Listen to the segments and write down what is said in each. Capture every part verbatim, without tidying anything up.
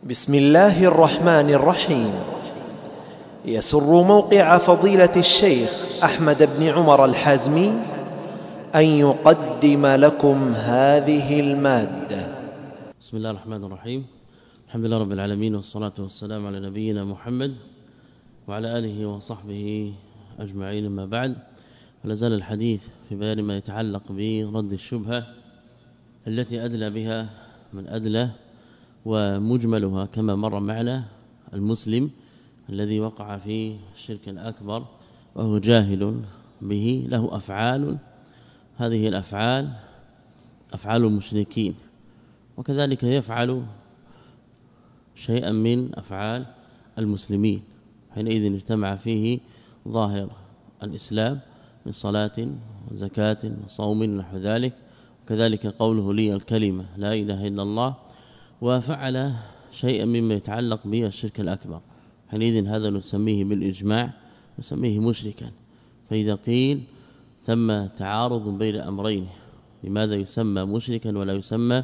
بسم الله الرحمن الرحيم. يسر موقع فضيلة الشيخ أحمد بن عمر الحازمي أن يقدم لكم هذه المادة. بسم الله الرحمن الرحيم. الحمد لله رب العالمين، والصلاة والسلام على نبينا محمد وعلى آله وصحبه أجمعين. ما بعد، فلازال الحديث في بيان ما يتعلق برد الشبهة التي أدلى بها من أدلى، ومجملها كما مر معنا المسلم الذي وقع في الشرك الأكبر وهو جاهل به، له أفعال، هذه الأفعال أفعال المشركين، وكذلك يفعل شيئا من أفعال المسلمين، حينئذ اجتمع فيه ظاهر الإسلام من صلاة وزكاة وصوم ونحو ذلك، وكذلك قوله لي الكلمة لا إله إلا الله، وفعل شيئا مما يتعلق به الشرك الأكبر، حينئذ هذا نسميه بالإجماع نسميه مشركا. فإذا قيل ثم تعارض بين أمرين، لماذا يسمى مشركا ولا يسمى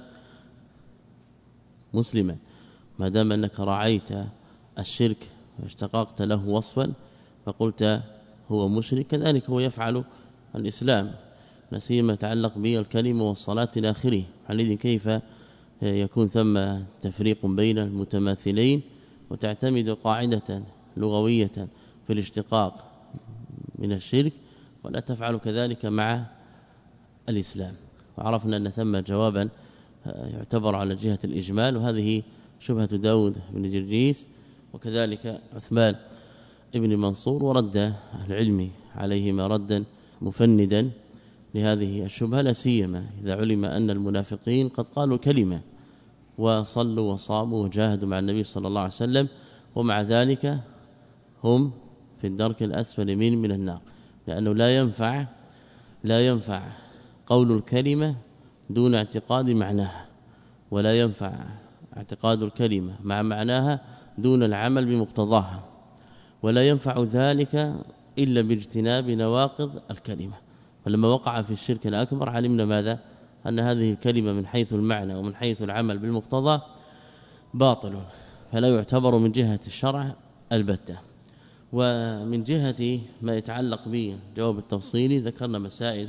مسلما؟ ما دام أنك رعيت الشرك واشتققت له وصفا فقلت هو مشرك، كذلك هو يفعل الإسلام، نسيما يتعلق به الكلمة والصلاة إلى آخره، حينئذ كيف يكون ثم تفريق بين المتماثلين؟ وتعتمد قاعدة لغوية في الاشتقاق من الشرك، ولا تفعل كذلك مع الإسلام. وعرفنا أن ثم جوابا يعتبر على جهة الإجمال، وهذه شبهة داود بن جرجيس وكذلك عثمان ابن منصور، ورد أهل العلم عليهما ردا مفندا لهذه الشبهة، لا سيما إذا علم أن المنافقين قد قالوا كلمة وصلوا وصاموا وجاهدوا مع النبي صلى الله عليه وسلم، ومع ذلك هم في الدرك الأسفل من من النار، لأنه لا ينفع لا ينفع قول الكلمة دون اعتقاد معناها، ولا ينفع اعتقاد الكلمة مع معناها دون العمل بمقتضاها، ولا ينفع ذلك إلا باجتناب نواقض الكلمة. فلما وقع في الشرك الأكبر علمنا ماذا؟ أن هذه الكلمة من حيث المعنى ومن حيث العمل بالمقتضى باطل، فلا يعتبر من جهة الشرع البتة. ومن جهة ما يتعلق به جواب التفصيلي ذكرنا مسائل،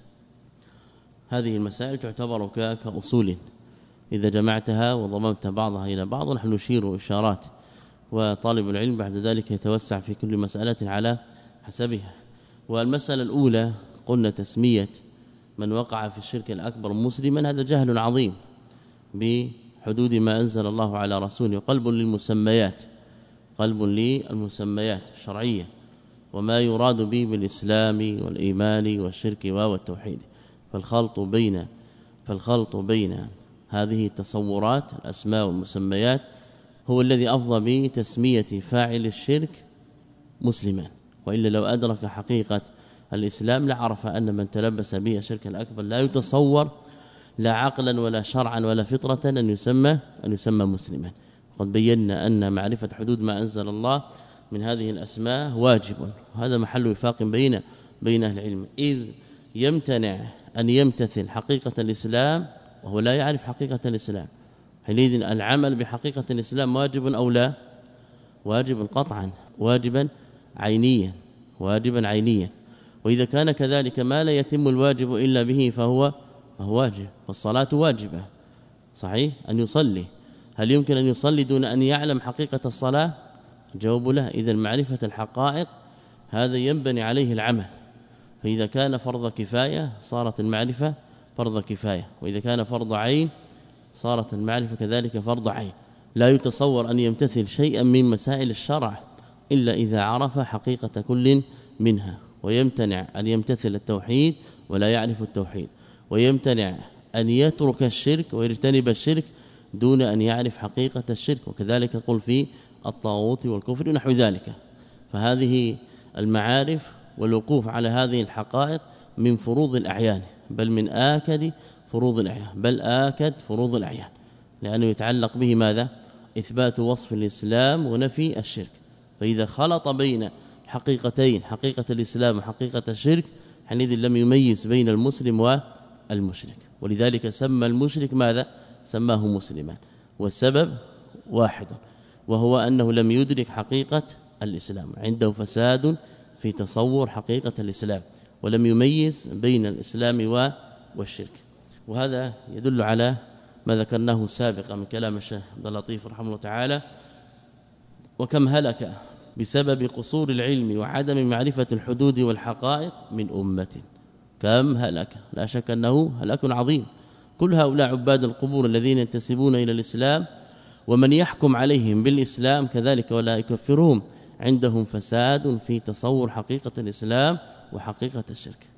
هذه المسائل تعتبر كأصول إذا جمعتها وضممت بعضها إلى بعض، ونحن نشير إشارات، وطالب العلم بعد ذلك يتوسع في كل مسألة على حسبها. والمسألة الأولى قلنا تسمية من وقع في الشرك الأكبر مسلما، هذا جهل عظيم بحدود ما أنزل الله على رسوله، قلب للمسميات قلب للمسميات الشرعية وما يراد به بالإسلام والإيمان والشرك والتوحيد. فالخلط بين فالخلط بين هذه التصورات الأسماء والمسميات هو الذي أفضى بتسمية فاعل الشرك مسلما، وإلا لو أدرك حقيقة الإسلام لعرف أن من تلبس به الشرك الأكبر لا يتصور لا عقلا ولا شرعا ولا فطرة أن يسمى أن يسمى مسلما. قد بينا أن معرفة حدود ما أنزل الله من هذه الأسماء واجب، وهذا محل وفاق بين بين أهل العلم، إذ يمتنع أن يمتثل حقيقة الإسلام وهو لا يعرف حقيقة الإسلام، حينئذ العمل بحقيقة الإسلام واجب أو لا؟ واجب قطعا، واجبا عينيا واجبا عينيا. وإذا كان كذلك ما لا يتم الواجب إلا به فهو فهو واجب. فالصلاة واجبة صحيح أن يصلي، هل يمكن أن يصلي دون أن يعلم حقيقة الصلاة؟ الجواب لا. إذا معرفة الحقائق هذا ينبني عليه العمل، فإذا كان فرض كفاية صارت المعرفة فرض كفاية، وإذا كان فرض عين صارت المعرفة كذلك فرض عين. لا يتصور أن يمتثل شيئا من مسائل الشرع إلا إذا عرف حقيقة كل منها، ويمتنع أن يمتثل التوحيد ولا يعرف التوحيد، ويمتنع أن يترك الشرك ويجتنب الشرك دون أن يعرف حقيقة الشرك، وكذلك قل في الطاغوت والكفر ونحو ذلك. فهذه المعارف والوقوف على هذه الحقائق من فروض الأعيان، بل من آكد فروض الأعيان بل آكد فروض الأعيان، لأنه يتعلق به ماذا؟ إثبات وصف الإسلام ونفي الشرك. فإذا خلط بين حقيقتين، حقيقة الإسلام وحقيقة الشرك، حينئذ لم يميز بين المسلم والمشرك، ولذلك سمى المشرك ماذا؟ سماه مسلما. والسبب واحد، وهو أنه لم يدرك حقيقة الإسلام، عنده فساد في تصور حقيقة الإسلام، ولم يميز بين الإسلام والشرك. وهذا يدل على ما ذكرناه سابقا من كلام الشيخ عبد اللطيف رحمه الله تعالى: وكم هلك بسبب قصور العلم وعدم معرفة الحدود والحقائق من أمة. كم هلك، لا شك أنه هلاك عظيم. كل هؤلاء عباد القبور الذين ينتسبون إلى الإسلام ومن يحكم عليهم بالإسلام كذلك ولا يكفرهم، عندهم فساد في تصور حقيقة الإسلام وحقيقة الشرك.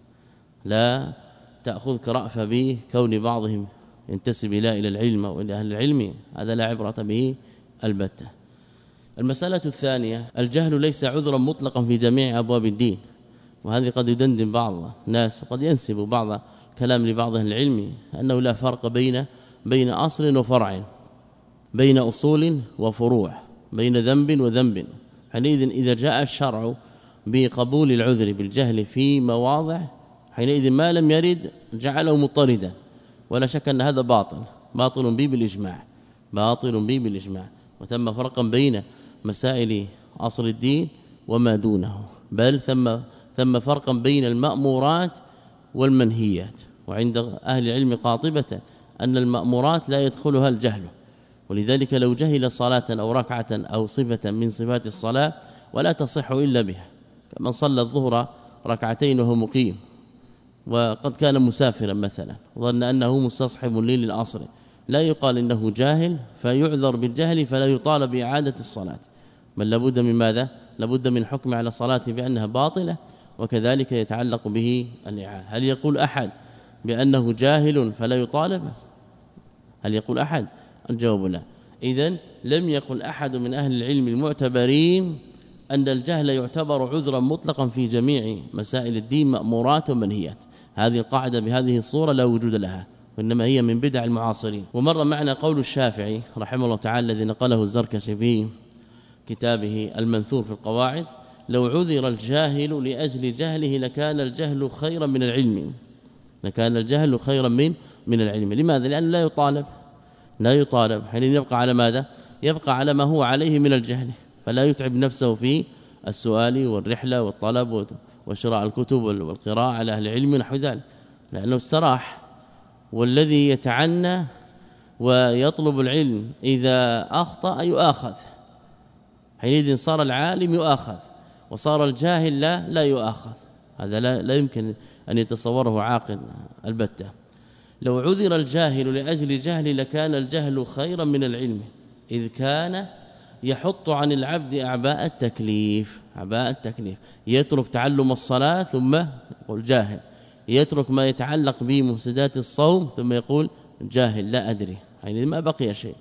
لا تأخذك رأفة به كون بعضهم ينتسب إلى العلم وإلى أهل العلم، هذا لا عبرة به البتة. المسألة الثانية: الجهل ليس عذرا مطلقا في جميع أبواب الدين، وهذه قد يدندن بعض الناس وقد ينسب بعض كلام لبعض أهل العلم أنه لا فرق بين بين أصل وفرع، بين أصول وفروع، بين ذنب وذنب. حينئذ إذا جاء الشرع بقبول العذر بالجهل في مواضع، حينئذ ما لم يرد جعله مطردا، ولا شك أن هذا باطل باطل به بالإجماع باطل به بالإجماع. وثم فرقا بين مسائل أصل الدين وما دونه، بل ثم ثم فرقا بين المأمورات والمنهيات. وعند أهل العلم قاطبة أن المأمورات لا يدخلها الجهل، ولذلك لو جهل صلاة أو ركعة أو صفة من صفات الصلاة ولا تصح إلا بها، كمن صلى الظهر ركعتين وهو مقيم وقد كان مسافرا مثلا وظن أنه مستصحب للعصر، لا يقال إنه جاهل فيعذر بالجهل فلا يطالب بإعادة الصلاة، بل لابد من ماذا؟ لابد من حكم على صلاة بأنها باطلة، وكذلك يتعلق به الإعادة. هل يقول أحد بأنه جاهل فلا يطالب؟ هل يقول أحد؟ الجواب لا. إذن لم يقل أحد من أهل العلم المعتبرين أن الجهل يعتبر عذرا مطلقا في جميع مسائل الدين مأمورات ومنهيات. هذه القاعدة بهذه الصورة لا وجود لها، وإنما هي من بدع المعاصرين. ومر معنا قول الشافعي رحمه الله تعالى الذي نقله الزركشي في كتابه المنثور في القواعد: لو عذر الجاهل لأجل جهله لكان الجهل خيرا من العلم لكان الجهل خيرا من من العلم. لماذا؟ لأنه لا يطالب لا يطالب حين يبقى على ماذا؟ يبقى على ما هو عليه من الجهل، فلا يتعب نفسه في السؤال والرحلة والطلب وشراء الكتب والقراءة على أهل العلم ونحو ذلك، لأنه استراح. والذي يتعنى ويطلب العلم إذا أخطأ يؤاخذ، حينئذ صار العالم يؤاخذ وصار الجاهل لا لا يؤاخذ. هذا لا, لا يمكن أن يتصوره عاقل البتة. لو عذر الجاهل لأجل جهل لكان الجهل خيرا من العلم، إذ كان يحط عن العبد أعباء التكليف أعباء التكليف يترك تعلم الصلاة ثم يقول جاهل، يترك ما يتعلق بمفسدات الصوم ثم يقول جاهل لا أدري، يعني ما بقي شيء.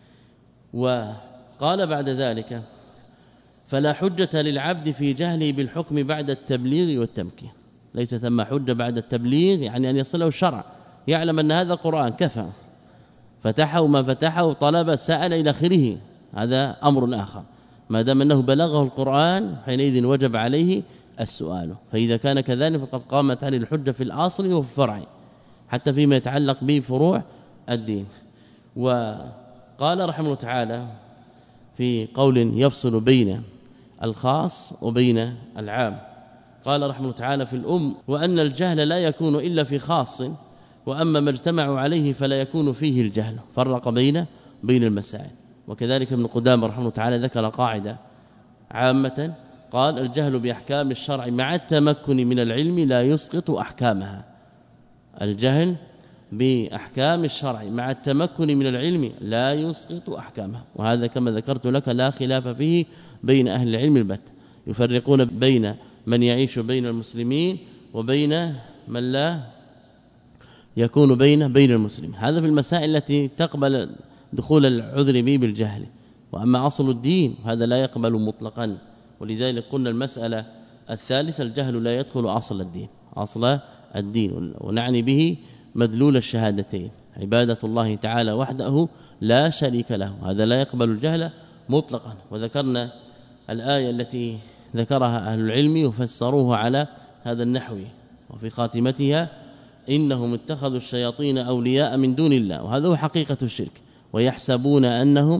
وقال بعد ذلك: فلا حجة للعبد في جهله بالحكم بعد التبليغ والتمكين. ليس ثم حجة بعد التبليغ، يعني أن يصله الشرع، يعلم أن هذا قرآن كفى، فتحه ما فتحه طلب سأل إلى آخره، هذا أمر آخر. ما دام أنه بلغه القرآن حينئذ وجب عليه السؤال. فإذا كان كذلك فقد قامت عليه الحجة في الأصل وفي الفرع، حتى فيما يتعلق به فروع الدين. وقال رحمه الله تعالى في قول يفصل بين الخاص وبين العام، قال رحمه الله تعالى في الأم: وأن الجهل لا يكون إلا في خاص، وأما ما اجتمعوا عليه فلا يكون فيه الجهل. فرق بين بين المسائل. وكذلك ابن قدامة رحمه الله تعالى ذكر قاعدة عامة، قال: الجهل بأحكام الشرع مع التمكن من العلم لا يسقط أحكامها. الجهل بأحكام الشرع مع التمكن من العلم لا يسقط أحكامها، وهذا كما ذكرت لك لا خلاف فيه بين أهل العلم البت. يفرقون بين من يعيش بين المسلمين وبين من لا يكون بين بين المسلمين. هذا في المسائل التي تقبل دخول العذر به بالجهل. وأما أصل الدين هذا لا يقبل مطلقا، ولذلك قلنا المسألة الثالثة: الجهل لا يدخل أصل الدين أصل الدين ونعني به مدلول الشهادتين، عبادة الله تعالى وحده لا شريك له، هذا لا يقبل الجهل مطلقا. وذكرنا الآية التي ذكرها أهل العلم وفسروها على هذا النحو، وفي خاتمتها: إنهم اتخذوا الشياطين أولياء من دون الله، وهذا هو حقيقة الشرك، ويحسبون أنهم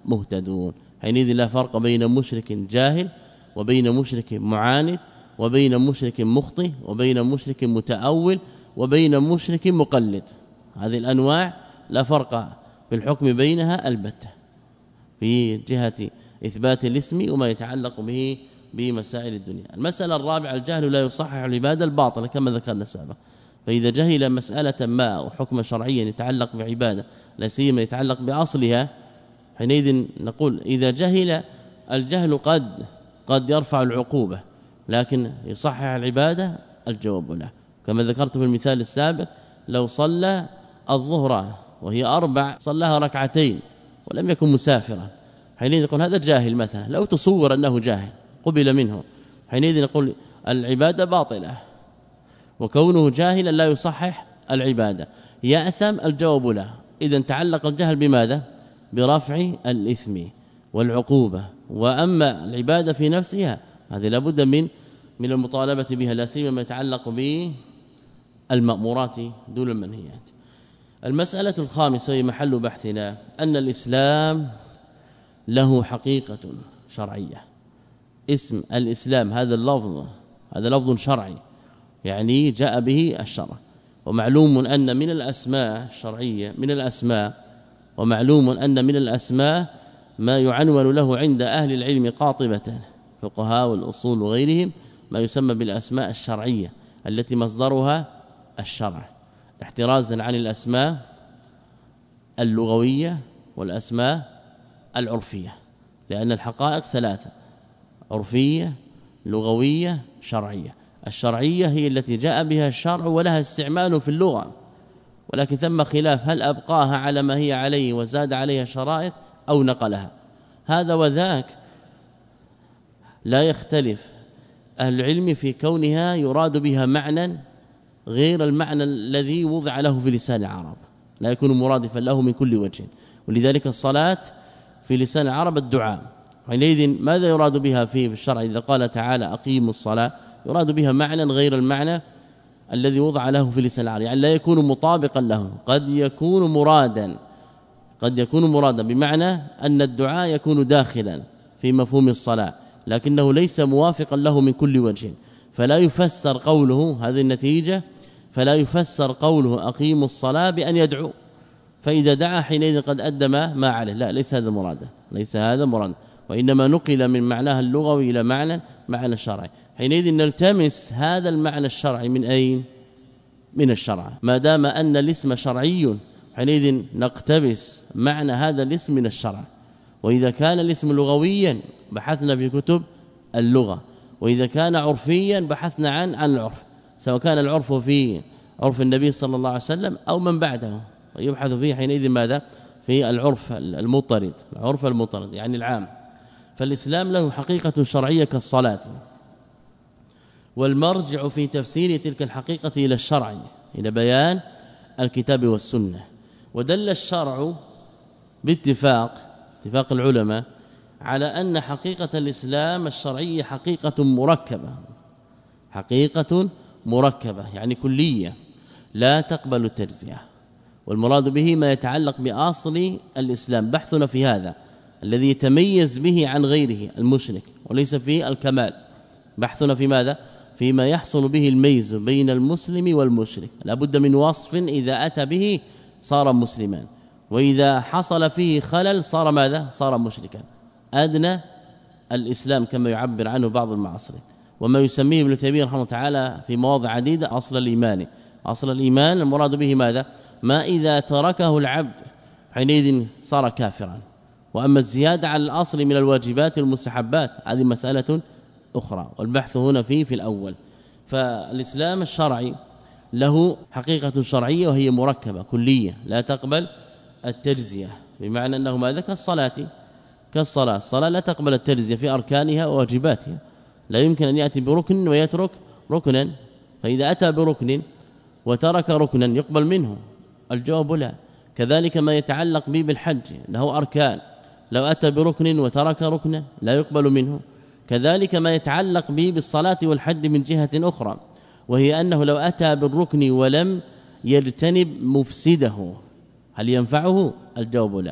مهتدون. حينئذ لا فرق بين مشرك جاهل وبين مشرك معاند وبين مشرك مخطئ وبين مشرك متأول وبين مشرك مقلد. هذه الأنواع لا فرق في الحكم بينها البتة في جهة إثبات الاسم وما يتعلق به بمسائل الدنيا. المسألة الرابعة الجهل لا يصحح العبادة الباطلة كما ذكرنا سابقا. فإذا جهل مسألة ما أو حكم شرعيا يتعلق بعبادة لا سيما يتعلق بأصلها حينئذ نقول إذا جهل الجهل قد قد يرفع العقوبة لكن يصحح العبادة الجواب لا. كما ذكرت في المثال السابق لو صلى الظهر وهي أربع صلاها ركعتين ولم يكن مسافرا حينئذ نقول هذا جاهل مثلا. لو تصور أنه جاهل قبل منه حينئذ نقول العبادة باطلة وكونه جاهلا لا يصحح العبادة. يأثم الجواب لا. إذا تعلق الجهل بماذا؟ برفع الإثم والعقوبة. وأما العبادة في نفسها هذه لابد من من المطالبة بها لا سيما ما يتعلق بالمأمورات دون المنهيات. المسألة الخامسة هي محل بحثنا أن الإسلام له حقيقة شرعية. اسم الإسلام هذا اللفظ هذا لفظ شرعي يعني جاء به الشرع. ومعلوم أن من الأسماء الشرعية من الأسماء ومعلوم أن من الأسماء ما يعنون له عند أهل العلم قاطبة فقهاء والأصول وغيرهم ما يسمى بالأسماء الشرعية التي مصدرها الشرع احترازا عن الأسماء اللغوية والأسماء العرفية لأن الحقائق ثلاثة عرفية لغوية شرعية. الشرعية هي التي جاء بها الشرع ولها استعمال في اللغة ولكن ثم خلاف هل أبقاها على ما هي عليه وزاد عليها شرائط أو نقلها. هذا وذاك لا يختلف أهل العلم في كونها يراد بها معنى غير المعنى الذي وضع له في لسان العرب لا يكون مرادفا له من كل وجه. ولذلك الصلاة في لسان العرب الدعاء حينئذ ماذا يراد بها في الشرع؟ إذا قال تعالى أقيموا الصلاة يراد بها معنى غير المعنى الذي وضع له في لسان العرب يعني لا يكون مطابقا له. قد يكون مرادا قد يكون مرادا بمعنى أن الدعاء يكون داخلا في مفهوم الصلاة لكنه ليس موافقا له من كل وجه فلا يفسر قوله هذه النتيجة فلا يفسر قوله أقيموا الصلاة بأن يدعو فإذا دعا حينئذ قد أدى ما عليه. لا ليس هذا مرادا ليس هذا مرادا وإنما نقل من معناها اللغوي إلى معنى معنى الشرعي. حينئذ نلتمس هذا المعنى الشرعي من أين؟ من الشرع. ما دام أن الاسم شرعي حينئذ نقتبس معنى هذا الاسم من الشرع. وإذا كان الاسم لغويا بحثنا في كتب اللغة وإذا كان عرفيا بحثنا عن عن العرف سواء كان العرف في عرف النبي صلى الله عليه وسلم أو من بعده يبحث فيه حينئذ ماذا؟ في العرف المضطرد العرف المضطرد يعني العام. فالإسلام له حقيقة شرعية كالصلاة والمرجع في تفسير تلك الحقيقة إلى الشرع إلى بيان الكتاب والسنة. ودل الشرع باتفاق اتفاق العلماء على أن حقيقة الإسلام الشرعية حقيقة مركبة حقيقة مركبة يعني كلية لا تقبل التجزئة. والمراد به ما يتعلق بأصل الإسلام. بحثنا في هذا الذي يتميز به عن غيره المشرك وليس فيه الكمال. بحثنا في ماذا؟ فيما يحصل به الميز بين المسلم والمشرك. لا بد من وصف إذا أتى به صار مسلما وإذا حصل فيه خلل صار ماذا؟ صار مشركا. أدنى الإسلام كما يعبر عنه بعض المعاصرين وما يسميه ابن تيمية رحمه الله تعالى في مواضع عديدة أصل الإيمان. أصل الإيمان المراد به ماذا؟ ما إذا تركه العبد حينئذ صار كافرا. وأما الزيادة على الأصل من الواجبات والمستحبات هذه مسألة أخرى والبحث هنا فيه في الأول. فالإسلام الشرعي له حقيقة شرعية وهي مركبة كلية لا تقبل التجزية بمعنى أنه ماذا؟ كالصلاة كالصلاة الصلاة لا تقبل التجزية في أركانها وواجباتها. لا يمكن أن يأتي بركن ويترك ركنا. فإذا أتى بركن وترك ركنا يقبل منه؟ الجواب لا. كذلك ما يتعلق به بالحج له أركان لو أتى بركن وترك ركنا لا يقبل منه. كذلك ما يتعلق به بالصلاة والحج من جهة أخرى وهي أنه لو أتى بالركن ولم يجتنب مفسده هل ينفعه؟ الجواب لا.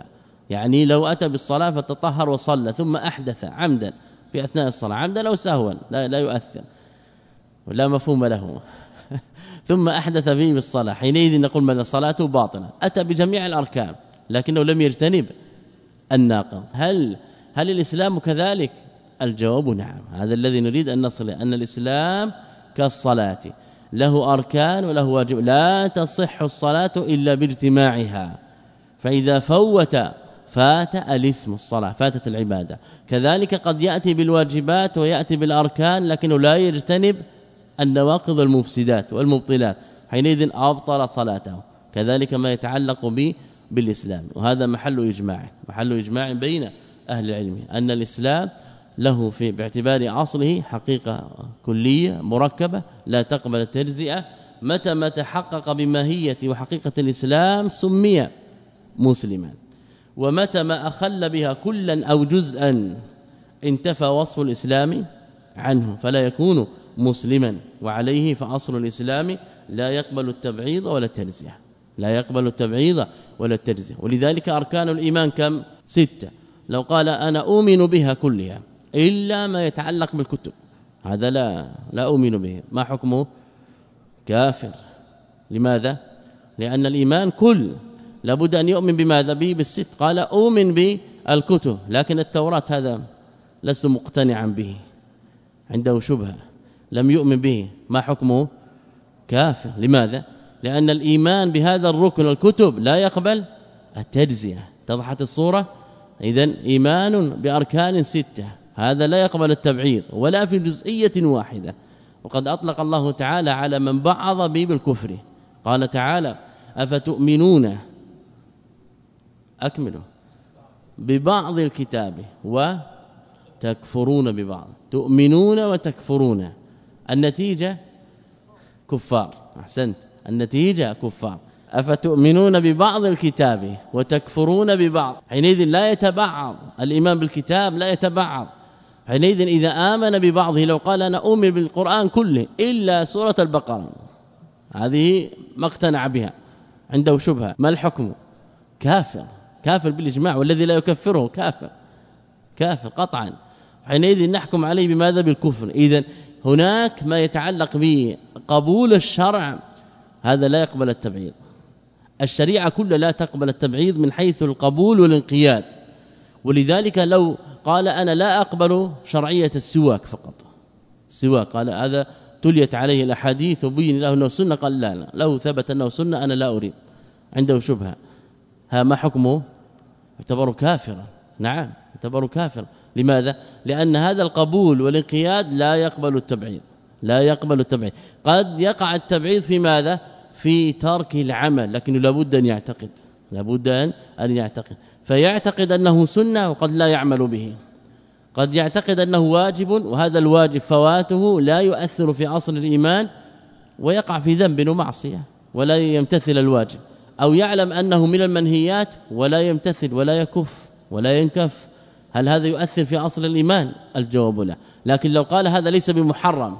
يعني لو أتى بالصلاة فتطهر وصلى ثم أحدث عمدا في أثناء الصلاة عمدا أو سهوا لا, لا يؤثر ولا مفهوم له ثم أحدث فيه بالصلاة حينئذ نقول ماذا صلاته باطلة أتى بجميع الأركان لكنه لم يرتنب الناقض. هل هل الإسلام كذلك؟ الجواب نعم. هذا الذي نريد أن نصل أن الإسلام كالصلاة له أركان وله واجب، لا تصح الصلاة إلا باجتماعها، فإذا فوت فات الاسم الصلاة فاتت العبادة. كذلك قد يأتي بالواجبات ويأتي بالأركان لكنه لا يجتنب النواقض المفسدات والمبطلات حينئذ أبطل صلاته. كذلك ما يتعلق به بالإسلام، وهذا محل إجماع محل إجماع بين أهل العلم أن الإسلام له في باعتبار أصله حقيقة كلية مركبة لا تقبل التجزئة. متى ما تحقق بماهية وحقيقة الإسلام سمي مسلما، ومتى ما أخل بها كلا أو جزءا انتفى وصف الإسلام عنه فلا يكون مسلما. وعليه فأصل الإسلام لا يقبل التبعيض ولا التجزئة، لا يقبل التبعيض ولا التجزئة. ولذلك أركان الإيمان كم؟ ستة. لو قال أنا أؤمن بها كلها إلا ما يتعلق بالكتب هذا لا لا أؤمن به، ما حكمه؟ كافر. لماذا؟ لأن الإيمان كل لابد أن يؤمن بماذا؟ به بالست. قال أؤمن بالكتب لكن التوراة هذا لست مقتنعا به، عنده شبهة لم يؤمن به، ما حكمه؟ كافر. لماذا؟ لأن الإيمان بهذا الركن الكتب لا يقبل التجزئة. اتضحت الصورة؟ إذن إيمان بأركان ستة هذا لا يقبل التبعيض ولا في جزئية واحدة. وقد أطلق الله تعالى على من بعض به بالكفر، قال تعالى أفتؤمنون أكملوا ببعض الكتاب وتكفرون ببعض، تؤمنون وتكفرون، النتيجة كفار. أحسنت، النتيجة كفار. أفتؤمنون ببعض الكتاب وتكفرون ببعض، حينئذ لا يتبعض الإيمان بالكتاب، لا يتبعض. حينئذ إذا آمن ببعضه، لو قال أنا أؤمن بالقرآن كله إلا سورة البقرة، هذه ما اقتنع بها، عنده شبهة، ما الحكم؟ كافر، كافر بالإجماع، والذي لا يكفره كافر، كافر قطعا. حينئذ نحكم عليه بماذا؟ بالكفر. إذن هناك ما يتعلق بقبول الشرع هذا لا يقبل التبعيض، الشريعة كلها لا تقبل التبعيض من حيث القبول والانقياد. ولذلك لو قال أنا لا أقبل شرعية السواك فقط، السواك قال هذا تليت عليه الأحاديث وبين له أنه سنة، قال لا لا لو ثبت أنه سنة أنا لا أريد، عنده شبهة، ها ما حكمه؟ يعتبر كافرا. نعم يعتبر كافر. لماذا؟ لأن هذا القبول والانقياد لا يقبل التبعيض، لا يقبل التبعيض. قد يقع التبعيض في ماذا؟ في ترك العمل، لكنه لابد أن يعتقد، لابد أن يعتقد، فيعتقد أنه سنة وقد لا يعمل به. قد يعتقد أنه واجب وهذا الواجب فواته لا يؤثر في أصل الإيمان ويقع في ذنب ومعصية ولا يمتثل الواجب، أو يعلم أنه من المنهيات ولا يمتثل ولا يكف ولا ينكف. هل هذا يؤثر في أصل الإيمان؟ الجواب لا. لكن لو قال هذا ليس بمحرم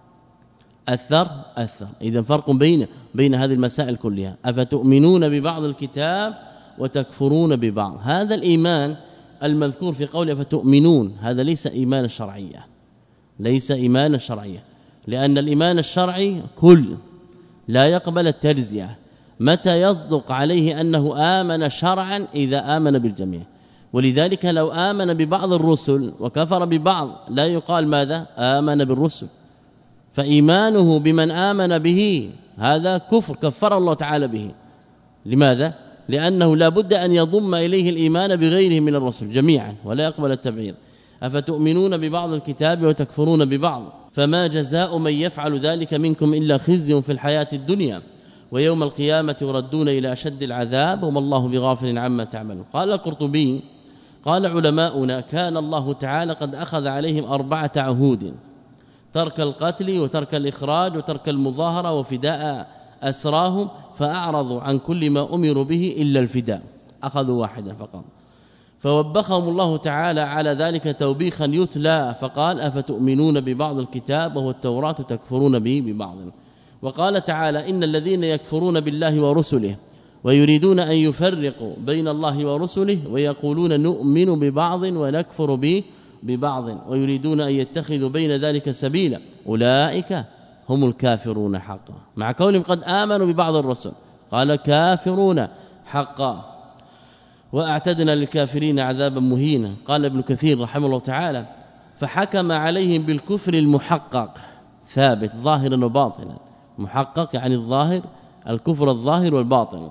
أثر أثر. إذن فرق بين بين هذه المسائل كلها. أفتؤمنون ببعض الكتاب وتكفرون ببعض، هذا الإيمان المذكور في قوله فتؤمنون هذا ليس إيمان الشرعية، ليس إيمان الشرعية، لأن الإيمان الشرعي كل لا يقبل التجزئة. متى يصدق عليه أنه آمن شرعا؟ إذا آمن بالجميع. ولذلك لو آمن ببعض الرسل وكفر ببعض لا يقال ماذا؟ آمن بالرسل، فإيمانه بمن آمن به هذا كفر، كفر الله تعالى به. لماذا؟ لأنه لا بد أن يضم إليه الإيمان بغيره من الرسل جميعا ولا يقبل التبعيض. أفتؤمنون ببعض الكتاب وتكفرون ببعض، فما جزاء من يفعل ذلك منكم إلا خزي في الحياة الدنيا ويوم القيامة يردون إلى أشد العذاب وما الله بغافل عما تعملون. قال القرطبي قال علماؤنا كان الله تعالى قد أخذ عليهم أربعة عهود: ترك القتل وترك الإخراج وترك المظاهرة وفداء أسراهم، فأعرضوا عن كل ما أمروا به إلا الفداء، أخذوا واحدا فقط. فوبخهم الله تعالى على ذلك توبيخا يتلى، فقال أفتؤمنون ببعض الكتاب وهو التوراة تكفرون به ببعض. وقال تعالى إن الذين يكفرون بالله ورسله ويريدون أن يفرقوا بين الله ورسله ويقولون نؤمن ببعض ونكفر به ببعض ويريدون أن يتخذوا بين ذلك سبيلا أولئك هم الكافرون حقا مع كونهم قد آمنوا ببعض الرسل قال كافرون حقا واعتدنا للكافرين عذابا مهينا. قال ابن كثير رحمه الله تعالى فحكم عليهم بالكفر المحقق ثابت ظاهرا وباطنا محقق يعني الظاهر الكفر الظاهر والباطن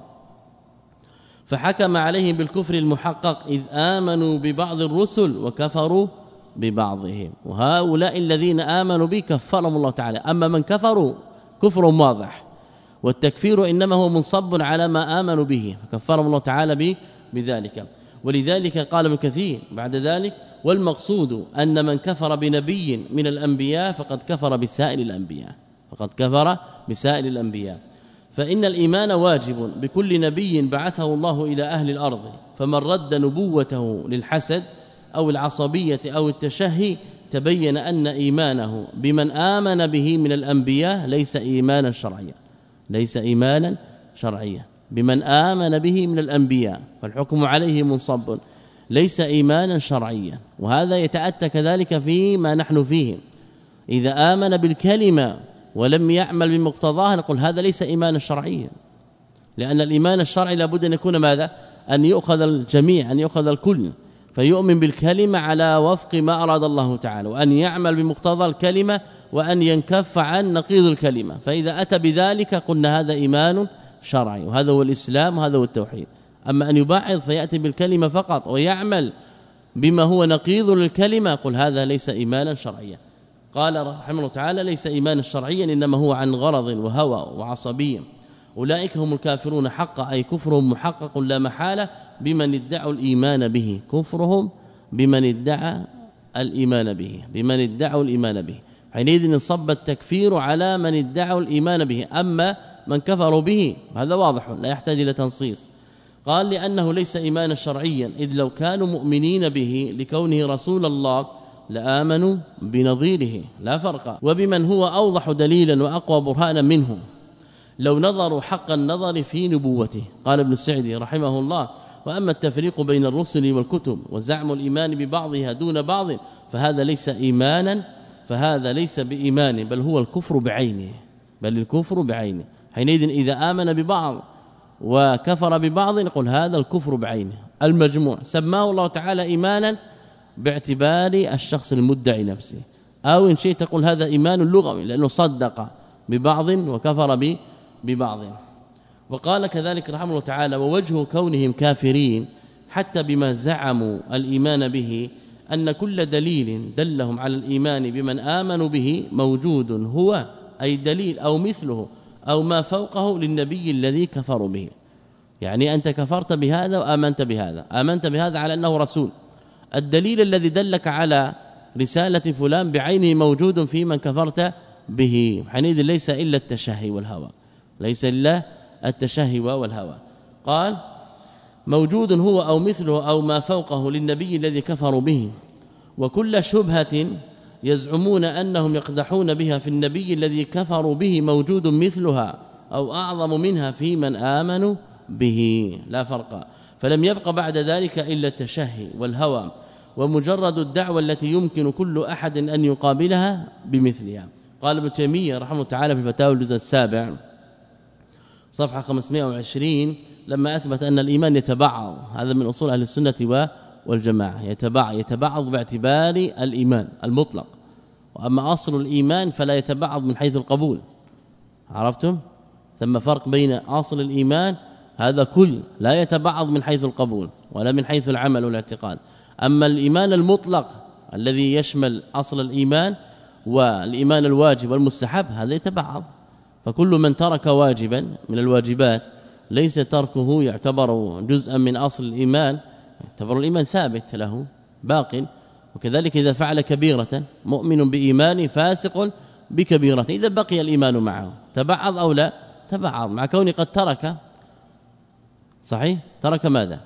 فحكم عليهم بالكفر المحقق إذ آمنوا ببعض الرسل وكفروا ببعضهم وهؤلاء الذين آمنوا به كفرهم الله تعالى أما من كفروا كفر واضح والتكفير إنما هو منصب على ما آمنوا به فكفرهم الله تعالى به بذلك. ولذلك قال ابن كثير بعد ذلك والمقصود أن من كفر بنبي من الأنبياء فقد كفر بسائر الأنبياء فقد كفر بسائر الأنبياء فإن الإيمان واجب بكل نبي بعثه الله إلى أهل الأرض فمن رد نبوته للحسد أو العصبية أو التشهي تبين أن إيمانه بمن آمن به من الأنبياء ليس إيمانا شرعيا ليس إيمانا شرعيا بمن آمن به من الأنبياء فالحكم عليه منصب ليس إيمانا شرعيا وهذا يتأتى كذلك فيما نحن فيه إذا آمن بالكلمة ولم يعمل بمقتضاها نقول هذا ليس إيمانا شرعيا لأن الإيمان الشرعي لابد أن يكون ماذا أن يؤخذ الجميع أن يؤخذ الكل فيؤمن بالكلمة على وفق ما أراد الله تعالى وأن يعمل بمقتضى الكلمة وأن ينكف عن نقيض الكلمة فإذا أتى بذلك قلنا هذا إيمان شرعي وهذا هو الإسلام وهذا هو التوحيد. أما أن يبعض فيأتي بالكلمة فقط ويعمل بما هو نقيض للكلمة قل هذا ليس إيمانا شرعيا. قال رحمه الله تعالى ليس إيمانا شرعيا إنما هو عن غرض وهوى وعصبية أولئك هم الكافرون حقا أي كفرهم محقق لا محالة بمن ادعوا الإيمان به كفرهم بمن ادعى الإيمان به بمن ادعوا الإيمان به حينئذ انصب التكفير على من ادعوا الإيمان به أما من كفروا به هذا واضح لا يحتاج إلى تنصيص. قال لأنه ليس إيمانا شرعيا إذ لو كانوا مؤمنين به لكونه رسول الله لآمنوا بنظيره لا فرق وبمن هو أوضح دليلا وأقوى برهانا منه لو نظروا حق النظر في نبوته. قال ابن السعدي رحمه الله وأما التفريق بين الرسل والكتب وزعم الإيمان ببعضها دون بعض فهذا ليس إيمانا فهذا ليس بإيمان بل هو الكفر بعينه بل الكفر بعينه حينئذ إذا آمن ببعض وكفر ببعض نقول هذا الكفر بعينه. المجموع سماه الله تعالى إيمانا باعتبار الشخص المدعي نفسه أو إن شئت تقول هذا إيمان لغوي لأنه صدق ببعض وكفر ببعض. وقال كذلك رحمه الله تعالى ووجه كونهم كافرين حتى بما زعموا الإيمان به أن كل دليل دلهم على الإيمان بمن آمنوا به موجود هو أي دليل أو مثله أو ما فوقه للنبي الذي كفروا به يعني أنت كفرت بهذا وآمنت بهذا آمنت بهذا على أنه رسول الدليل الذي دلك على رسالة فلان بعينه موجود في من كفرت به حينئذ ليس إلا التشهي والهوى ليس إلا التشهي والهوى. قال موجود هو أو مثله أو ما فوقه للنبي الذي كفروا به وكل شبهة يزعمون أنهم يقدحون بها في النبي الذي كفروا به موجود مثلها أو أعظم منها في من آمنوا به لا فرق فلم يبق بعد ذلك إلا التشهي والهوى ومجرد الدعوة التي يمكن كل أحد أن يقابلها بمثلها. قال ابن تيمية رحمه الله تعالى في فتاوى الجزء السابع صفحة خمسمائة وعشرين لما أثبت أن الإيمان يتبعض هذا من أصول أهل السنة والجماعة يتبعض يتبعض باعتبار الإيمان المطلق وأما أصل الإيمان فلا يتبعض من حيث القبول عرفتم ثم فرق بين أصل الإيمان هذا كل لا يتبعض من حيث القبول ولا من حيث العمل والاعتقاد أما الإيمان المطلق الذي يشمل أصل الإيمان والإيمان الواجب والمستحب هذا يتبعض فكل من ترك واجبا من الواجبات ليس تركه يعتبر جزءا من أصل الإيمان يعتبر الإيمان ثابت له باق وكذلك إذا فعل كبيرة مؤمن بإيمان فاسق بكبيرة إذا بقي الإيمان معه تبعض أو لا تبعض مع كونه قد ترك صحيح ترك ماذا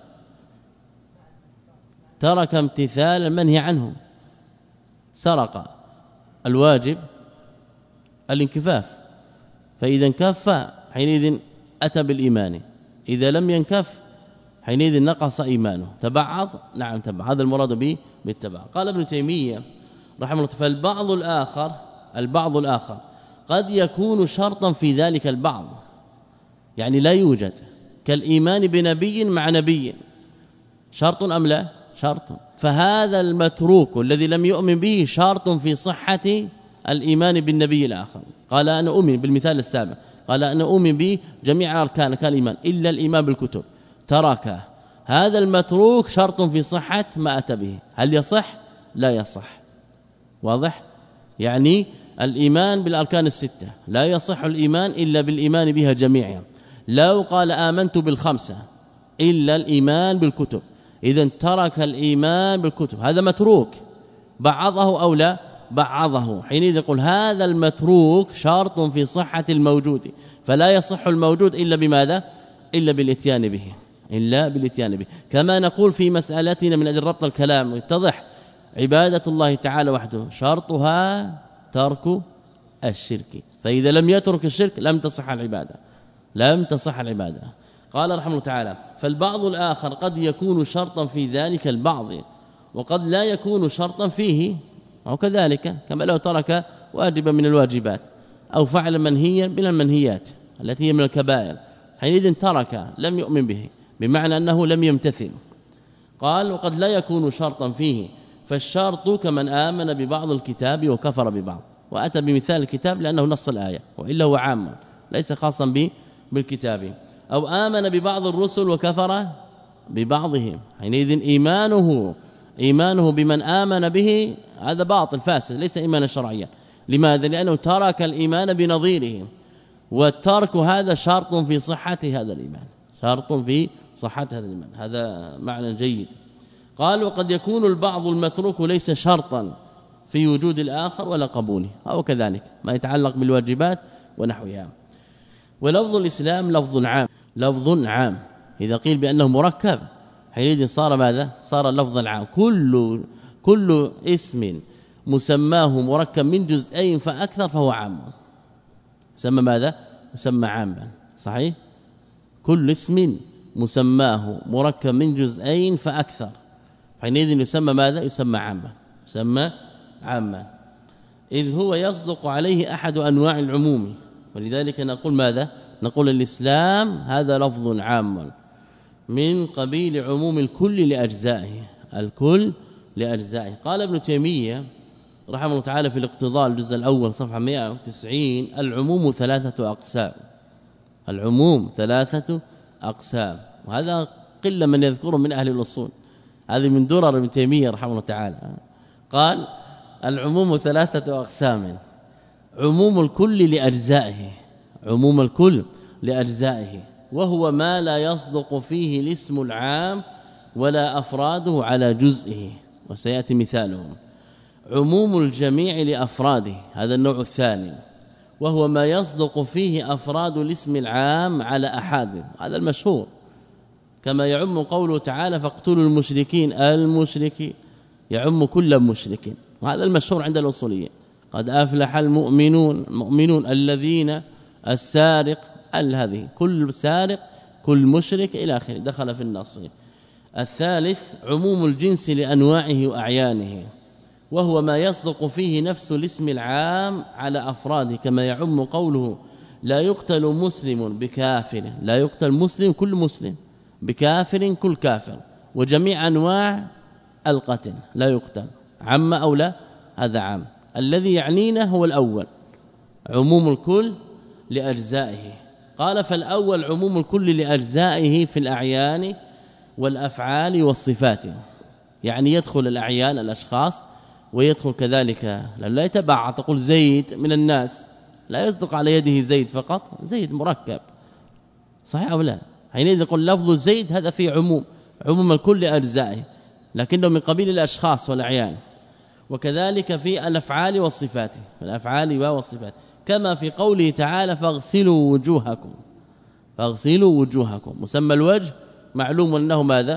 ترك امتثال المنهي عنه سرق الواجب الانكفاف فإذا انكف حينئذ أتى بالإيمان إذا لم ينكف حينئذ نقص إيمانه. تبعض نعم تبع، هذا المراد به بالتبع. قال ابن تيمية رحمه الله فالبعض الآخر البعض الآخر قد يكون شرطا في ذلك البعض، يعني لا يوجد كالإيمان بنبي مع نبي شرط أم لا شرط، فهذا المتروك الذي لم يؤمن به شرط في صحة الإيمان بالنبي الآخر. قال أنا أؤمن بالمثال السابق، قال أنا أؤمن به جميع أركان كان الإيمان إلا الإيمان بالكتب ترك، هذا المتروك شرط في صحة ما أتى به. هل يصح؟ لا يصح. واضح؟ يعني الإيمان بالأركان الستة لا يصح الإيمان إلا بالإيمان بها جميعا. لو قال آمنت بالخمسة إلا الإيمان بالكتب، إذن ترك الإيمان بالكتب، هذا متروك. بعضه أو لا بعضه، حينئذ يقول هذا المتروك شرط في صحة الموجود، فلا يصح الموجود إلا بماذا؟ إلا بالاتيان به، إلا بالاتيان به. كما نقول في مسألتنا من أجل ربط الكلام يتضح عبادة الله تعالى وحده شرطها ترك الشرك، فإذا لم يترك الشرك لم تصح العبادة، لم تصح العبادة. قال رحمه الله تعالى فالبعض الآخر قد يكون شرطا في ذلك البعض وقد لا يكون شرطا فيه، وكذلك كما لو ترك واجبا من الواجبات أو فعل منهيا من المنهيات التي هي من الكبائر، حينئذ ترك لم يؤمن به بمعنى أنه لم يمتثل. قال وقد لا يكون شرطا فيه، فالشرط كمن آمن ببعض الكتاب وكفر ببعض، وأتى بمثال الكتاب لأنه نص الآية وإلا هو عام ليس خاصا به بالكتاب، أو آمن ببعض الرسل وكفر ببعضهم، حينئذ إيمانه إيمانه بمن آمن به هذا باطل فاسد ليس إيمانا شرعيا. لماذا؟ لأنه ترك الإيمان بنظيره، والترك هذا شرط في صحة هذا الإيمان، شرط في صحة هذا الإيمان، هذا معنى جيد. قال وقد يكون البعض المتروك ليس شرطا في وجود الآخر ولا قبوله، أو كذلك ما يتعلق بالواجبات ونحوها. ولفظ الإسلام لفظ عام، لفظ عام إذا قيل بأنه مركب حينئذ صار ماذا؟ صار لفظ عام. كل كل اسم مسماه مركب من جزئين فأكثر فهو عام، سمى ماذا؟ مسمى عاما، صحيح؟ كل اسم مسماه مركب من جزئين فأكثر حينئذ يسمى ماذا؟ يسمى عاما، يسمى عاما، إذ هو يصدق عليه أحد أنواع العموم. ولذلك نقول ماذا؟ نقول الإسلام هذا لفظ عام من قبيل عموم الكل لأجزائه، الكل لأجزائه. قال ابن تيمية رحمه الله تعالى في الاقتضاء الجزء الأول صفحة مئة وتسعين العموم ثلاثة أقسام، العموم ثلاثة أقسام، وهذا قلة من يذكره من أهل الأصول، هذه من درر ابن تيمية رحمه الله تعالى. قال العموم ثلاثة أقسام، عموم الكل لأجزائه، عموم الكل لأجزائه، وهو ما لا يصدق فيه الاسم العام ولا أفراده على جزئه، وسيأتي مثاله. عموم الجميع لأفراده هذا النوع الثاني، وهو ما يصدق فيه أفراد الاسم العام على أحاده، هذا المشهور، كما يعم قوله تعالى فاقتلوا المشركين، المشركين يعم كل مشرك، وهذا المشهور عند الأصوليين. قد أفلح المؤمنون، المؤمنون الذين، السارق، هذه كل سارق كل مشرك إلى آخره دخل في النص. الثالث عموم الجنس لأنواعه وأعيانه، وهو ما يصدق فيه نفس الاسم العام على أفراده، كما يعم قوله لا يقتل مسلم بكافر، لا يقتل مسلم كل مسلم، بكافر كل كافر، وجميع أنواع القتل لا يقتل، عم أو لا هذا عام. الذي يعنينا هو الأول عموم الكل لأجزائه. قال فالأول عموم الكل لأجزائه في الأعيان والأفعال والصفات، يعني يدخل الأعيان الأشخاص، ويدخل كذلك لا يتبع تقول زيد من الناس، لا يصدق على يده زيد فقط، زيد مركب، صحيح أو لا؟ حينئذ يقول لفظ زيد هذا فيه عموم، عموم الكل لأجزائه، لكنه من قبيل الأشخاص والأعيان. وكذلك في الأفعال والصفات، الأفعال والصفات، كما في قوله تعالى فاغسلوا وجوهكم، فاغسلوا وجوهكم، مسمى الوجه معلوم أنه ماذا؟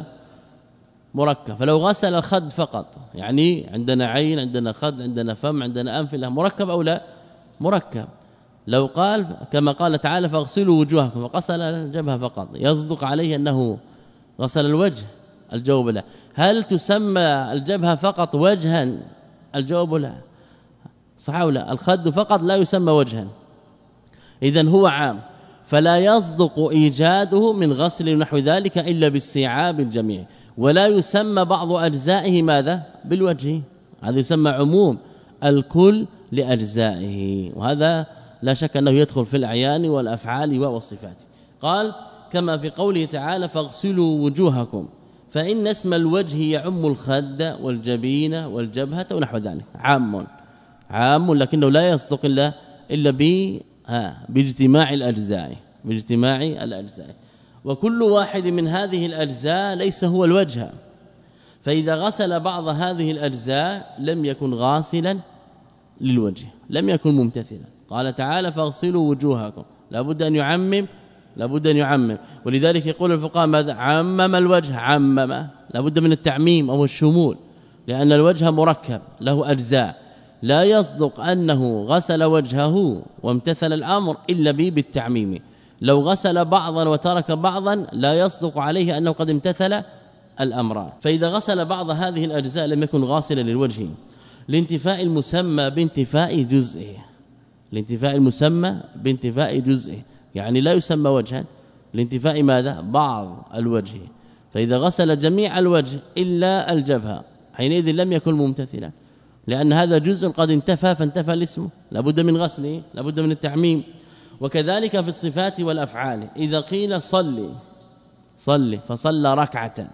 مركب، فلو غسل الخد فقط، يعني عندنا عين، عندنا خد، عندنا فم، عندنا أنف، له مركب أو لا؟ مركب. لو قال كما قال تعالى فاغسلوا وجوهكم وغسل الجبهه فقط يصدق عليه أنه غسل الوجه؟ الجواب لا. هل تسمى الجبهه فقط وجها؟ الجواب لا. صح ولا؟ الخد فقط لا يسمى وجها، اذا هو عام، فلا يصدق ايجاده من غسل ونحو ذلك الا باستيعاب الجميع، ولا يسمى بعض اجزائه ماذا؟ بالوجه، هذا يسمى عموم الكل لاجزائه، وهذا لا شك انه يدخل في الاعيان والافعال والصفات. قال كما في قوله تعالى فاغسلوا وجوهكم، فإن اسم الوجه يعم الخد والجبين والجبهة ونحو ذلك، عام عام لكنه لا يصدق الا الا ب ها باجتماع الاجزاء باجتماع الاجزاء، وكل واحد من هذه الاجزاء ليس هو الوجه، فإذا غسل بعض هذه الاجزاء لم يكن غاسلا للوجه، لم يكن ممتثلا. قال تعالى فاغسلوا وجوهكم، لابد ان يعمم، لابد ان يعمم، ولذلك يقول الفقهاء ماذا؟ عمم الوجه، عمم، لابد من التعميم او الشمول، لأن الوجه مركب له اجزاء، لا يصدق أنه غسل وجهه وامتثل الأمر إلا به بالتعميم. لو غسل بعضا وترك بعضا لا يصدق عليه أنه قد امتثل الأمر. فإذا غسل بعض هذه الأجزاء لم يكن غاسلا للوجه، لانتفاء المسمى بانتفاء جزئه، لانتفاء المسمى بانتفاء جزئه، يعني لا يسمى وجها لانتفاء ماذا؟ بعض الوجه. فإذا غسل جميع الوجه إلا الجبهة حينئذ لم يكن ممتثلا، لأن هذا جزء قد انتفى فانتفى الاسم، لابد من غسله، لابد من التعميم. وكذلك في الصفات والأفعال، إذا قيل صلي صلي فصلى ركعة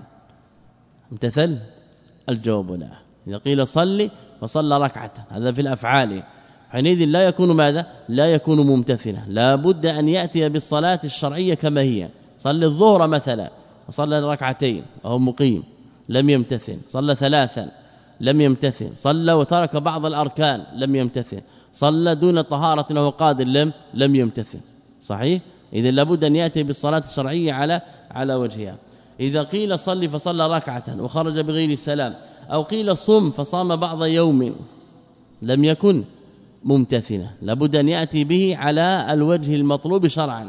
امتثل؟ الجواب لا. إذا قيل صلي فصلى ركعة، هذا في الأفعال، حينئذ لا يكون ماذا؟ لا يكون ممتثلا، لابد أن يأتي بالصلاة الشرعية كما هي. صلي الظهر مثلا وصلى ركعتين وهو مقيم لم يمتثل، صلى ثلاثا لم يمتثل، صلى وترك بعض الأركان لم يمتثل، صلى دون طهارة وهو قادر لم لم يمتثل. صحيح؟ إذا لابد أن يأتي بالصلاة الشرعية على على وجهها. إذا قيل صلي فصلى ركعة وخرج بغير السلام، أو قيل صم فصام بعض يوم، لم يكن ممتثلا، لابد أن يأتي به على الوجه المطلوب شرعا.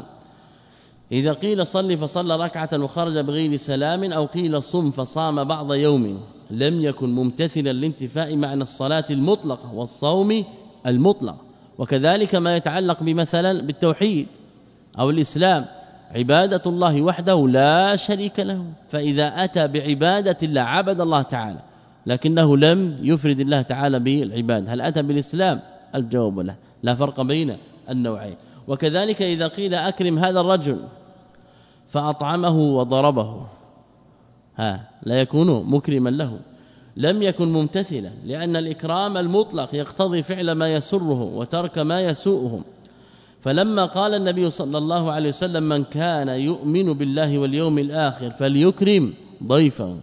إذا قيل صلي فصلى ركعة وخرج بغير سلام، أو قيل صم فصام بعض يوم، لم يكن ممتثلا لانتفاء معنى الصلاة المطلقة والصوم المطلق. وكذلك ما يتعلق بمثلا بالتوحيد أو الإسلام، عبادة الله وحده لا شريك له، فإذا أتى بعبادة الله عبد الله تعالى لكنه لم يفرد الله تعالى بالعبادة، هل أتى بالإسلام؟ الجواب له، لا فرق بين النوعين. وكذلك إذا قيل أكرم هذا الرجل فأطعمه وضربه، ها لا يكون مكرما له، لم يكن ممتثلا، لأن الإكرام المطلق يقتضي فعل ما يسره وترك ما يسوءه. فلما قال النبي صلى الله عليه وسلم من كان يؤمن بالله واليوم الآخر فليكرم ضيفه،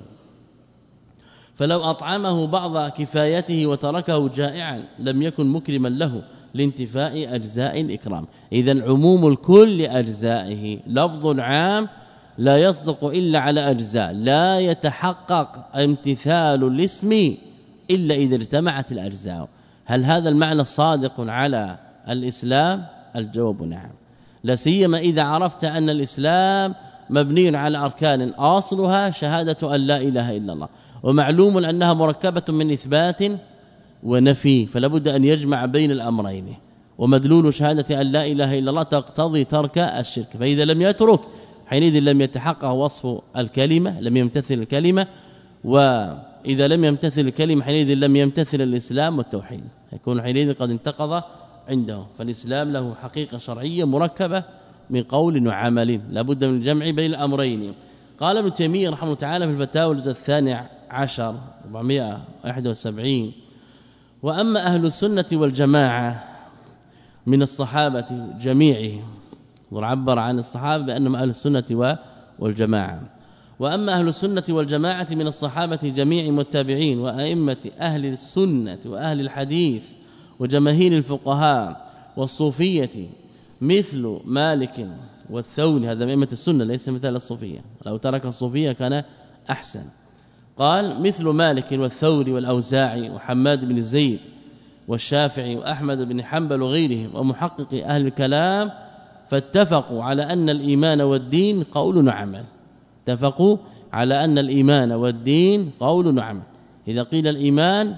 فلو أطعمه بعض كفايته وتركه جائعا لم يكن مكرما له لانتفاء أجزاء الإكرام. إذن عموم الكل لأجزائه، لفظ عام لا يصدق إلا على أجزاء، لا يتحقق امتثال الاسم إلا إذا اجتمعت الأجزاء. هل هذا المعنى صادق على الإسلام؟ الجواب نعم، لا سيما إذا عرفت أن الإسلام مبني على أركان أصلها شهادة أن لا إله إلا الله، ومعلوم أنها مركبة من إثبات ونفي، فلا بد أن يجمع بين الأمرين، ومدلول شهادة أن لا إله إلا الله تقتضي ترك الشرك، فإذا لم يترك حينئذ لم يتحقق وصف الكلمة، لم يمتثل الكلمة، وإذا لم يمتثل الكلمة حينئذ لم يمتثل الإسلام والتوحيد، يكون حينئذ قد انتقض عنده. فالإسلام له حقيقة شرعية مركبة من قول وعمل، لا بد من الجمع بين الأمرين. قال ابن تيمية رحمه الله تعالى في الفتاوى الجزء الثاني عشر أربعمائة وواحد وسبعين: وأما أهل السنة والجماعة من الصحابة جميعهم، وعبر عن الصحابة بأنهم أهل السنة والجماعة، وأما أهل السنة والجماعة من الصحابة جميع والتابعين وأئمة أهل السنة وأهل الحديث وجماهير الفقهاء والصوفية مثل مالك والثوري، هذا من أئمة السنة ليس مثال الصوفية، لو ترك الصوفية كان أحسن. قال مثل مالك والثوري والأوزاعي وحماد بن زيد والشافعي وأحمد بن حنبل وغيرهم ومحقق أهل الكلام فاتفقوا على أن الإيمان والدين قول وعمل. اتفقوا على أن الإيمان والدين قول وعمل. إذا قيل الإيمان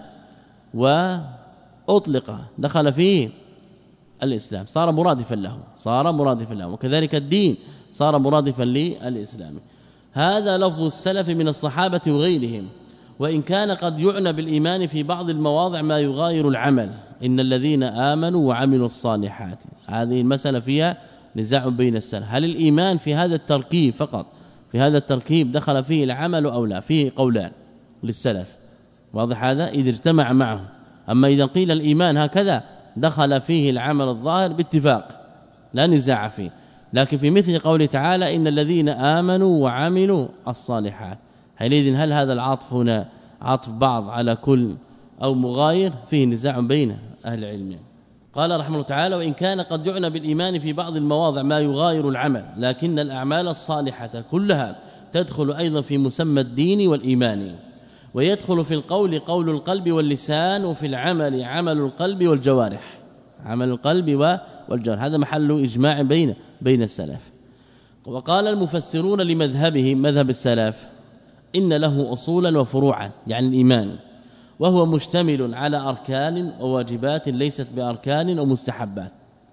وأطلق دخل فيه الإسلام صار مرادفا له صار مرادفا له وكذلك الدين صار مرادفا للإسلام. هذا لفظ السلف من الصحابة وغيرهم، وإن كان قد يعنى بالإيمان في بعض المواضع ما يغاير العمل. إن الذين آمنوا وعملوا الصالحات، هذه المسألة فيها نزاع بين السلف، هل الإيمان في هذا التركيب فقط في هذا التركيب دخل فيه العمل أو لا؟ فيه قولان للسلف، واضح هذا إذا اجتمع معه. أما إذا قيل الإيمان هكذا دخل فيه العمل الظاهر باتفاق لا نزاع فيه. لكن في مثل قوله تعالى إن الذين آمنوا وعملوا الصالحات، حينئذ هل هذا العطف هنا عطف بعض على كل أو مغاير؟ فيه نزاع بين أهل العلم. قال رحمه الله تعالى وإن كان قد يعنى بالإيمان في بعض المواضع ما يغاير العمل، لكن الأعمال الصالحة كلها تدخل أيضا في مسمى الدين والإيمان، ويدخل في القول قول القلب واللسان، وفي العمل عمل القلب والجوارح عمل القلب والجوارح. هذا محل إجماع بين بين السلف. وقال المفسرون لمذهبهم مذهب السلف إن له أصولا وفروعا، يعني الإيمان، وهو مشتمل على أركان وواجبات ليست بأركان ومستحبات.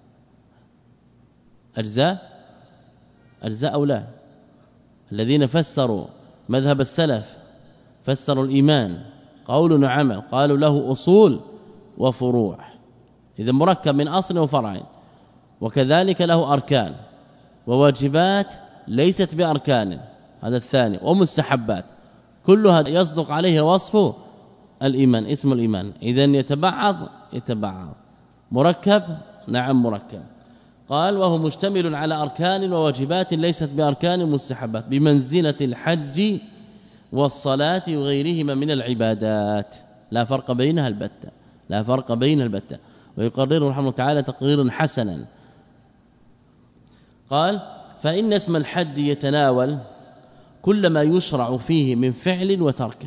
أجزاء أجزاء أو لا؟ الذين فسروا مذهب السلف فسروا الإيمان قول وعمل، قالوا له أصول وفروع، إذا مركب من أصل وفرع، وكذلك له أركان وواجبات ليست بأركان، هذا الثاني، ومستحبات، كلها يصدق عليه وصف الإيمان اسم الإيمان. إذن يتبعض يتبعض مركب نعم مركب. قال وهو مشتمل على أركان وواجبات ليست بأركان مستحبات بمنزلة الحج والصلاة وغيرهما من العبادات، لا فرق بينها البتة لا فرق بينها البتة. ويقرر رحمه الله تعالى تقريرا حسنا. قال فإن اسم الحج يتناول كل ما يشرع فيه من فعل وترك.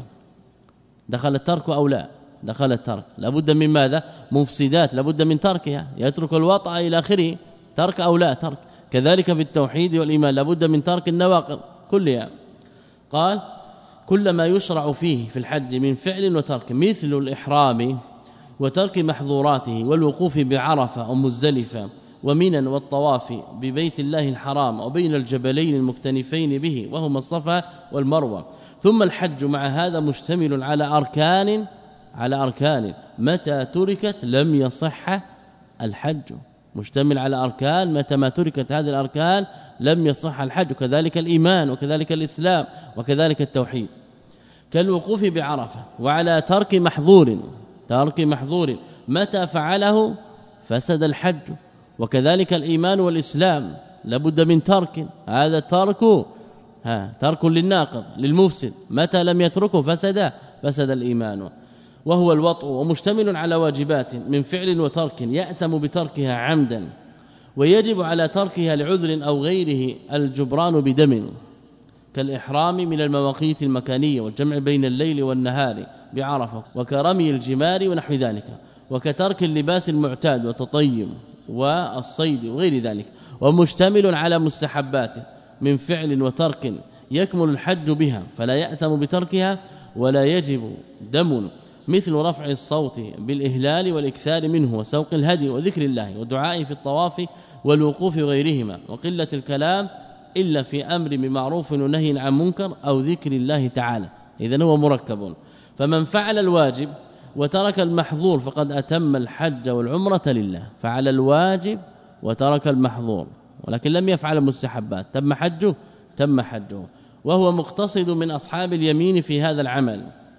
دخل الترك أو لا؟ دخل الترك، لابد من ماذا؟ مفسدات لابد من تركها، يترك الوطأ إلى آخره، ترك أو لا ترك. كذلك في التوحيد والإيمان لابد من ترك النواقض كلها. قال كل ما يشرع فيه في الحج من فعل وترك، مثل الإحرام وترك محظوراته والوقوف بعرفة أو مزدلفة ومنى والطواف ببيت الله الحرام وبين الجبلين المكتنفين به وهما الصفا والمروة. ثم الحج مع هذا مشتمل على أركان على أركان متى تركت لم يصح الحج، مشتمل على أركان متى ما تركت هذه الأركان لم يصح الحج، وكذلك الإيمان وكذلك الإسلام وكذلك التوحيد. كالوقوف بعرفة، وعلى ترك محظور ترك محظور متى فعله فسد الحج، وكذلك الإيمان والإسلام لابد من ترك، هذا ترك ها ترك للناقض للمفسد، متى لم يتركه فسد فسد الإيمان. وهو الوطء، ومشتمل على واجبات من فعل وترك يأثم بتركها عمدا، ويجب على تركها لعذر أو غيره الجبران بدم، كالإحرام من المواقيت المكانية والجمع بين الليل والنهار بعرفة، وكرمي الجمار ونحو ذلك، وكترك اللباس المعتاد وتطيب والصيد وغير ذلك. ومشتمل على مستحبات من فعل وترك يكمل الحج بها فلا يأثم بتركها ولا يجب دم، مثل رفع الصوت بالإهلال والإكثار منه وسوق الهدي وذكر الله والدعاء في الطواف والوقوف وغيرهما، وقلة الكلام إلا في أمر بمعروف ونهي عن منكر أو ذكر الله تعالى. إذن هو مركب. فمن فعل الواجب وترك المحظور فقد أتم الحج والعمرة لله، فعل الواجب وترك المحظور ولكن لم يفعل المستحبات، تم حجه تم حجه. وهو مقتصد من أصحاب اليمين في هذا العمل،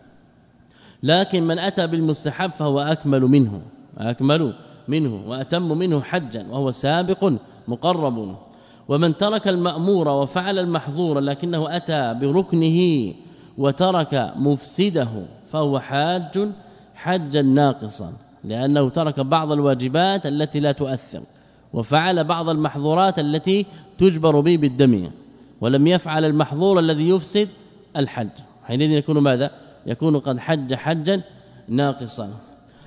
لكن من أتى بالمستحب فهو أكمل منه أكمل منه وأتم منه حجا، وهو سابق مقرب. ومن ترك المأمور وفعل المحظور لكنه أتى بركنه وترك مفسده فهو حاج حجا ناقصا، لأنه ترك بعض الواجبات التي لا تؤثر وفعل بعض المحظورات التي تجبر به بالدم، ولم يفعل المحظور الذي يفسد الحج، حينئذ يكون ماذا؟ يكون قد حج حجا ناقصا.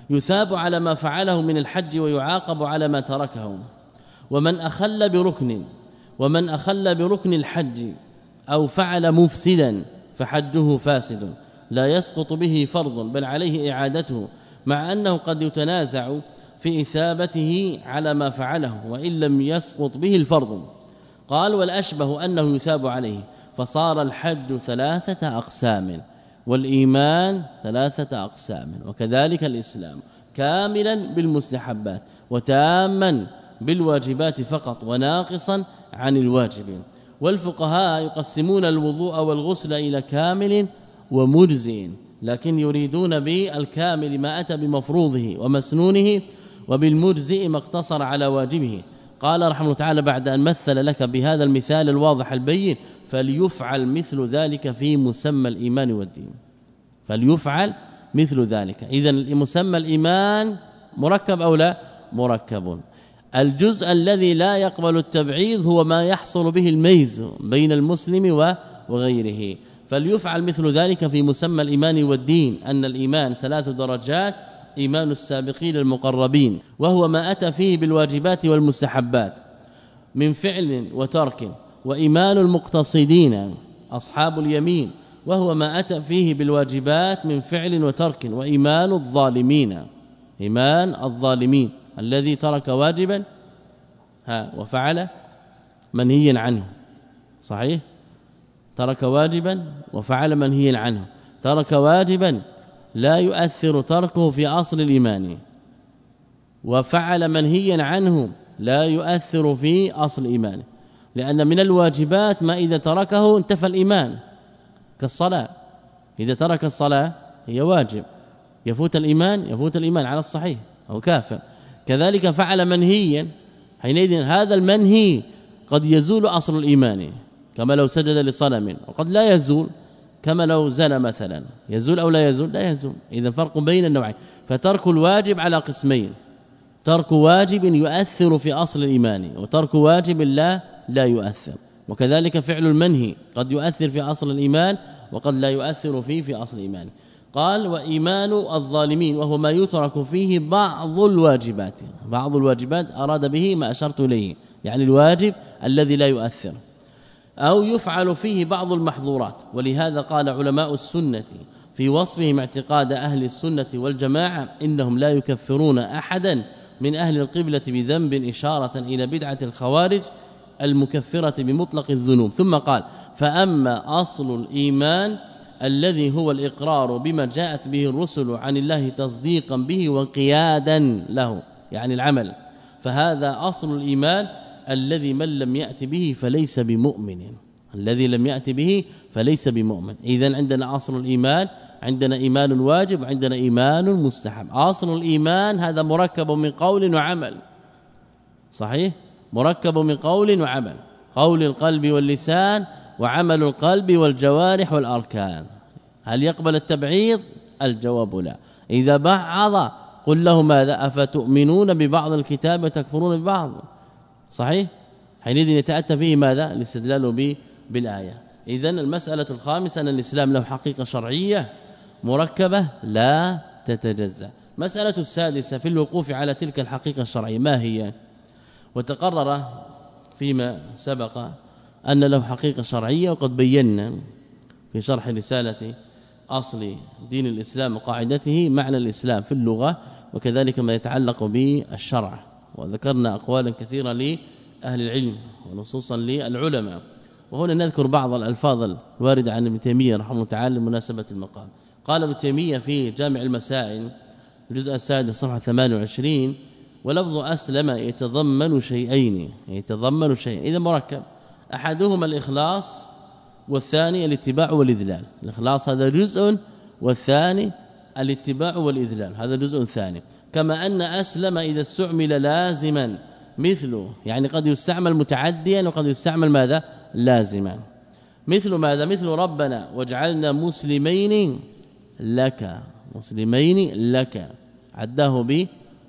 يثاب على ما فعله من الحج ويعاقب على ما تركه. ومن أخل بركن ومن أخل بركن الحج أو فعل مفسدا فحجه فاسد لا يسقط به فرض بل عليه إعادته، مع أنه قد يتنازع في إثابته على ما فعله وإن لم يسقط به الفرض. قال والأشبه أنه يثاب عليه، فصار الحج ثلاثة أقسام والإيمان ثلاثة أقسام، وكذلك الإسلام كاملا بالمستحبات وتاما بالواجبات فقط وناقصا عن الواجب. والفقهاء يقسمون الوضوء والغسل إلى كامل ومجزئ، لكن يريدون بالكامل ما أتى بمفروضه ومسنونه، وبالمجزئ ما اقتصر على واجبه. قال رحمه الله تعالى بعد أن مثل لك بهذا المثال الواضح البين: فليفعل مثل ذلك في مسمى الإيمان والدين. فليفعل مثل ذلك. إذن مسمى الإيمان مركب أو لا؟ مركب. الجزء الذي لا يقبل التبعيض هو ما يحصل به الميز بين المسلم وغيره. فليفعل مثل ذلك في مسمى الإيمان والدين، أن الإيمان ثلاث درجات: إيمان السابقين المقربين وهو ما أتى فيه بالواجبات والمستحبات من فعل وترك، وإيمان المقتصدين أصحاب اليمين وهو ما أتى فيه بالواجبات من فعل وترك، وإيمان الظالمين إيمان الظالمين الذي ترك واجبا ها وفعل منهيا عنه. صحيح؟ ترك واجبا وفعل منهيا عنه. ترك واجبا لا يؤثر تركه في أصل الإيمان، وفعل منهيا عنه لا يؤثر في أصل الإيمان، لأن من الواجبات ما إذا تركه انتفى الإيمان، كالصلاة. إذا ترك الصلاة هي واجب، يفوت الإيمان يفوت الإيمان على الصحيح أو كافر. كذلك فعل منهيا، حينئذ هذا المنهي قد يزول أصل الإيمان، كما لو سجد لصنم، وقد لا يزول، كما لو زنى مثلا. يزول أو لا يزول؟ لا يزول. إذا فرق بين النوعين. فترك الواجب على قسمين: ترك واجب يؤثر في أصل الإيمان، وترك واجب لا لا يؤثر. وكذلك فعل المنهي قد يؤثر في أصل الإيمان وقد لا يؤثر فيه في أصل الإيمان. قال وإيمان الظالمين وهو ما يترك فيه بعض الواجبات. بعض الواجبات أراد به ما أشرت إليه، يعني الواجب الذي لا يؤثر، أو يفعل فيه بعض المحظورات. ولهذا قال علماء السنة في وصفهم اعتقاد أهل السنة والجماعة: إنهم لا يكفرون أحدا من أهل القبلة بذنب، إشارة إلى بدعة الخوارج المكفرة بمطلق الذنوب. ثم قال: فأما أصل الإيمان الذي هو الإقرار بما جاءت به الرسل عن الله تصديقا به وقيادا له، يعني العمل، فهذا أصل الإيمان الذي من لم يأت به فليس بمؤمن. الذي لم يأت به فليس بمؤمن. إذن عندنا أصل الإيمان، عندنا إيمان واجب وعندنا إيمان مستحب. أصل الإيمان هذا مركب من قول وعمل. صحيح؟ مركب من قول وعمل، قول القلب واللسان وعمل القلب والجوارح والأركان. هل يقبل التبعيض؟ الجواب لا. إذا بعض قل له ماذا؟ أفتؤمنون ببعض الكتاب وتكفرون ببعض. صحيح؟ حينئذ يتأتى فيه ماذا؟ الاستدلال به بالآية. إذن المسألة الخامسة أن الإسلام له حقيقة شرعية مركبة لا تتجزأ. مسألة السادسة في الوقوف على تلك الحقيقة الشرعية ما هي؟ وتقرر فيما سبق أن له حقيقة شرعية، وقد بينا في شرح رسالة أصل دين الإسلام وقاعدته معنى الإسلام في اللغة، وكذلك ما يتعلق بالشرع، وذكرنا أقوالا كثيرة لأهل العلم ونصوصا للعلماء. وهنا نذكر بعض الألفاظ الواردة عن ابن تيمية رحمه الله تعالى لمناسبة المقام. قال ابن تيمية في جامع المسائل الجزء السادس صفحة ثمانية وعشرين: ولفظ أسلم يتضمن شيئين، يتضمن شيئين إذا مركب، أحدهما الإخلاص والثاني الاتباع والإذلال. الإخلاص هذا جزء، والثاني الاتباع والإذلال هذا جزء ثاني. كما أن أسلم إذا استعمل لازما مثله، يعني قد يستعمل متعديا وقد يستعمل ماذا؟ لازما. مثل ماذا؟ مثل ربنا واجعلنا مسلمين لك، مسلمين لك، عداه ب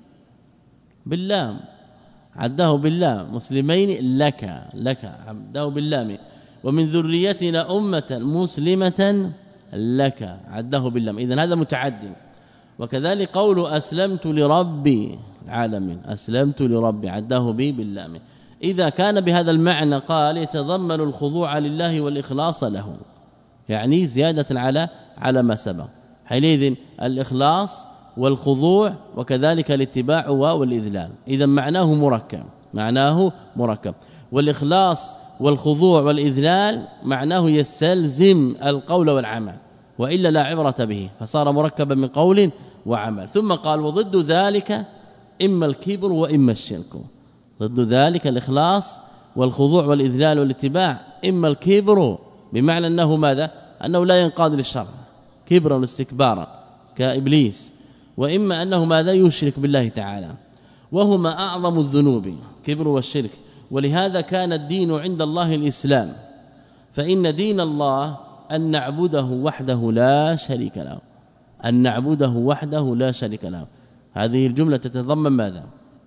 باللام، عداه باللام، مسلمين لك، لك عداه باللام. ومن ذريتنا أمة مسلمة لك، عداه باللام. إذن هذا متعدي. وكذلك قول أسلمت لربي العالمين، أسلمت لربي عداه بي باللام. إذا كان بهذا المعنى قال يتضمن الخضوع لله والإخلاص له، يعني زيادة على على ما سبق. حينئذ الإخلاص والخضوع وكذلك الاتباع والإذلال، إذا معناه مركب، معناه مركب. والإخلاص والخضوع والإذلال معناه يستلزم القول والعمل، وإلا لا عبرة به، فصار مركبا من قول وعمل. ثم قال وضد ذلك إما الكبر وإما الشرك. ضد ذلك الإخلاص والخضوع والإذلال والاتباع، إما الكبر بمعنى أنه ماذا؟ أنه لا ينقاد للشرع كبرا واستكبارا كإبليس، وإما أنه ماذا؟ يشرك بالله تعالى، وهما أعظم الذنوب كبر والشرك. ولهذا كان الدين عند الله الإسلام، فإن دين الله أن نعبده وحده لا شريك له، أن نعبده وحده لا شريك له. هذه الجملة تتضمن ماذا؟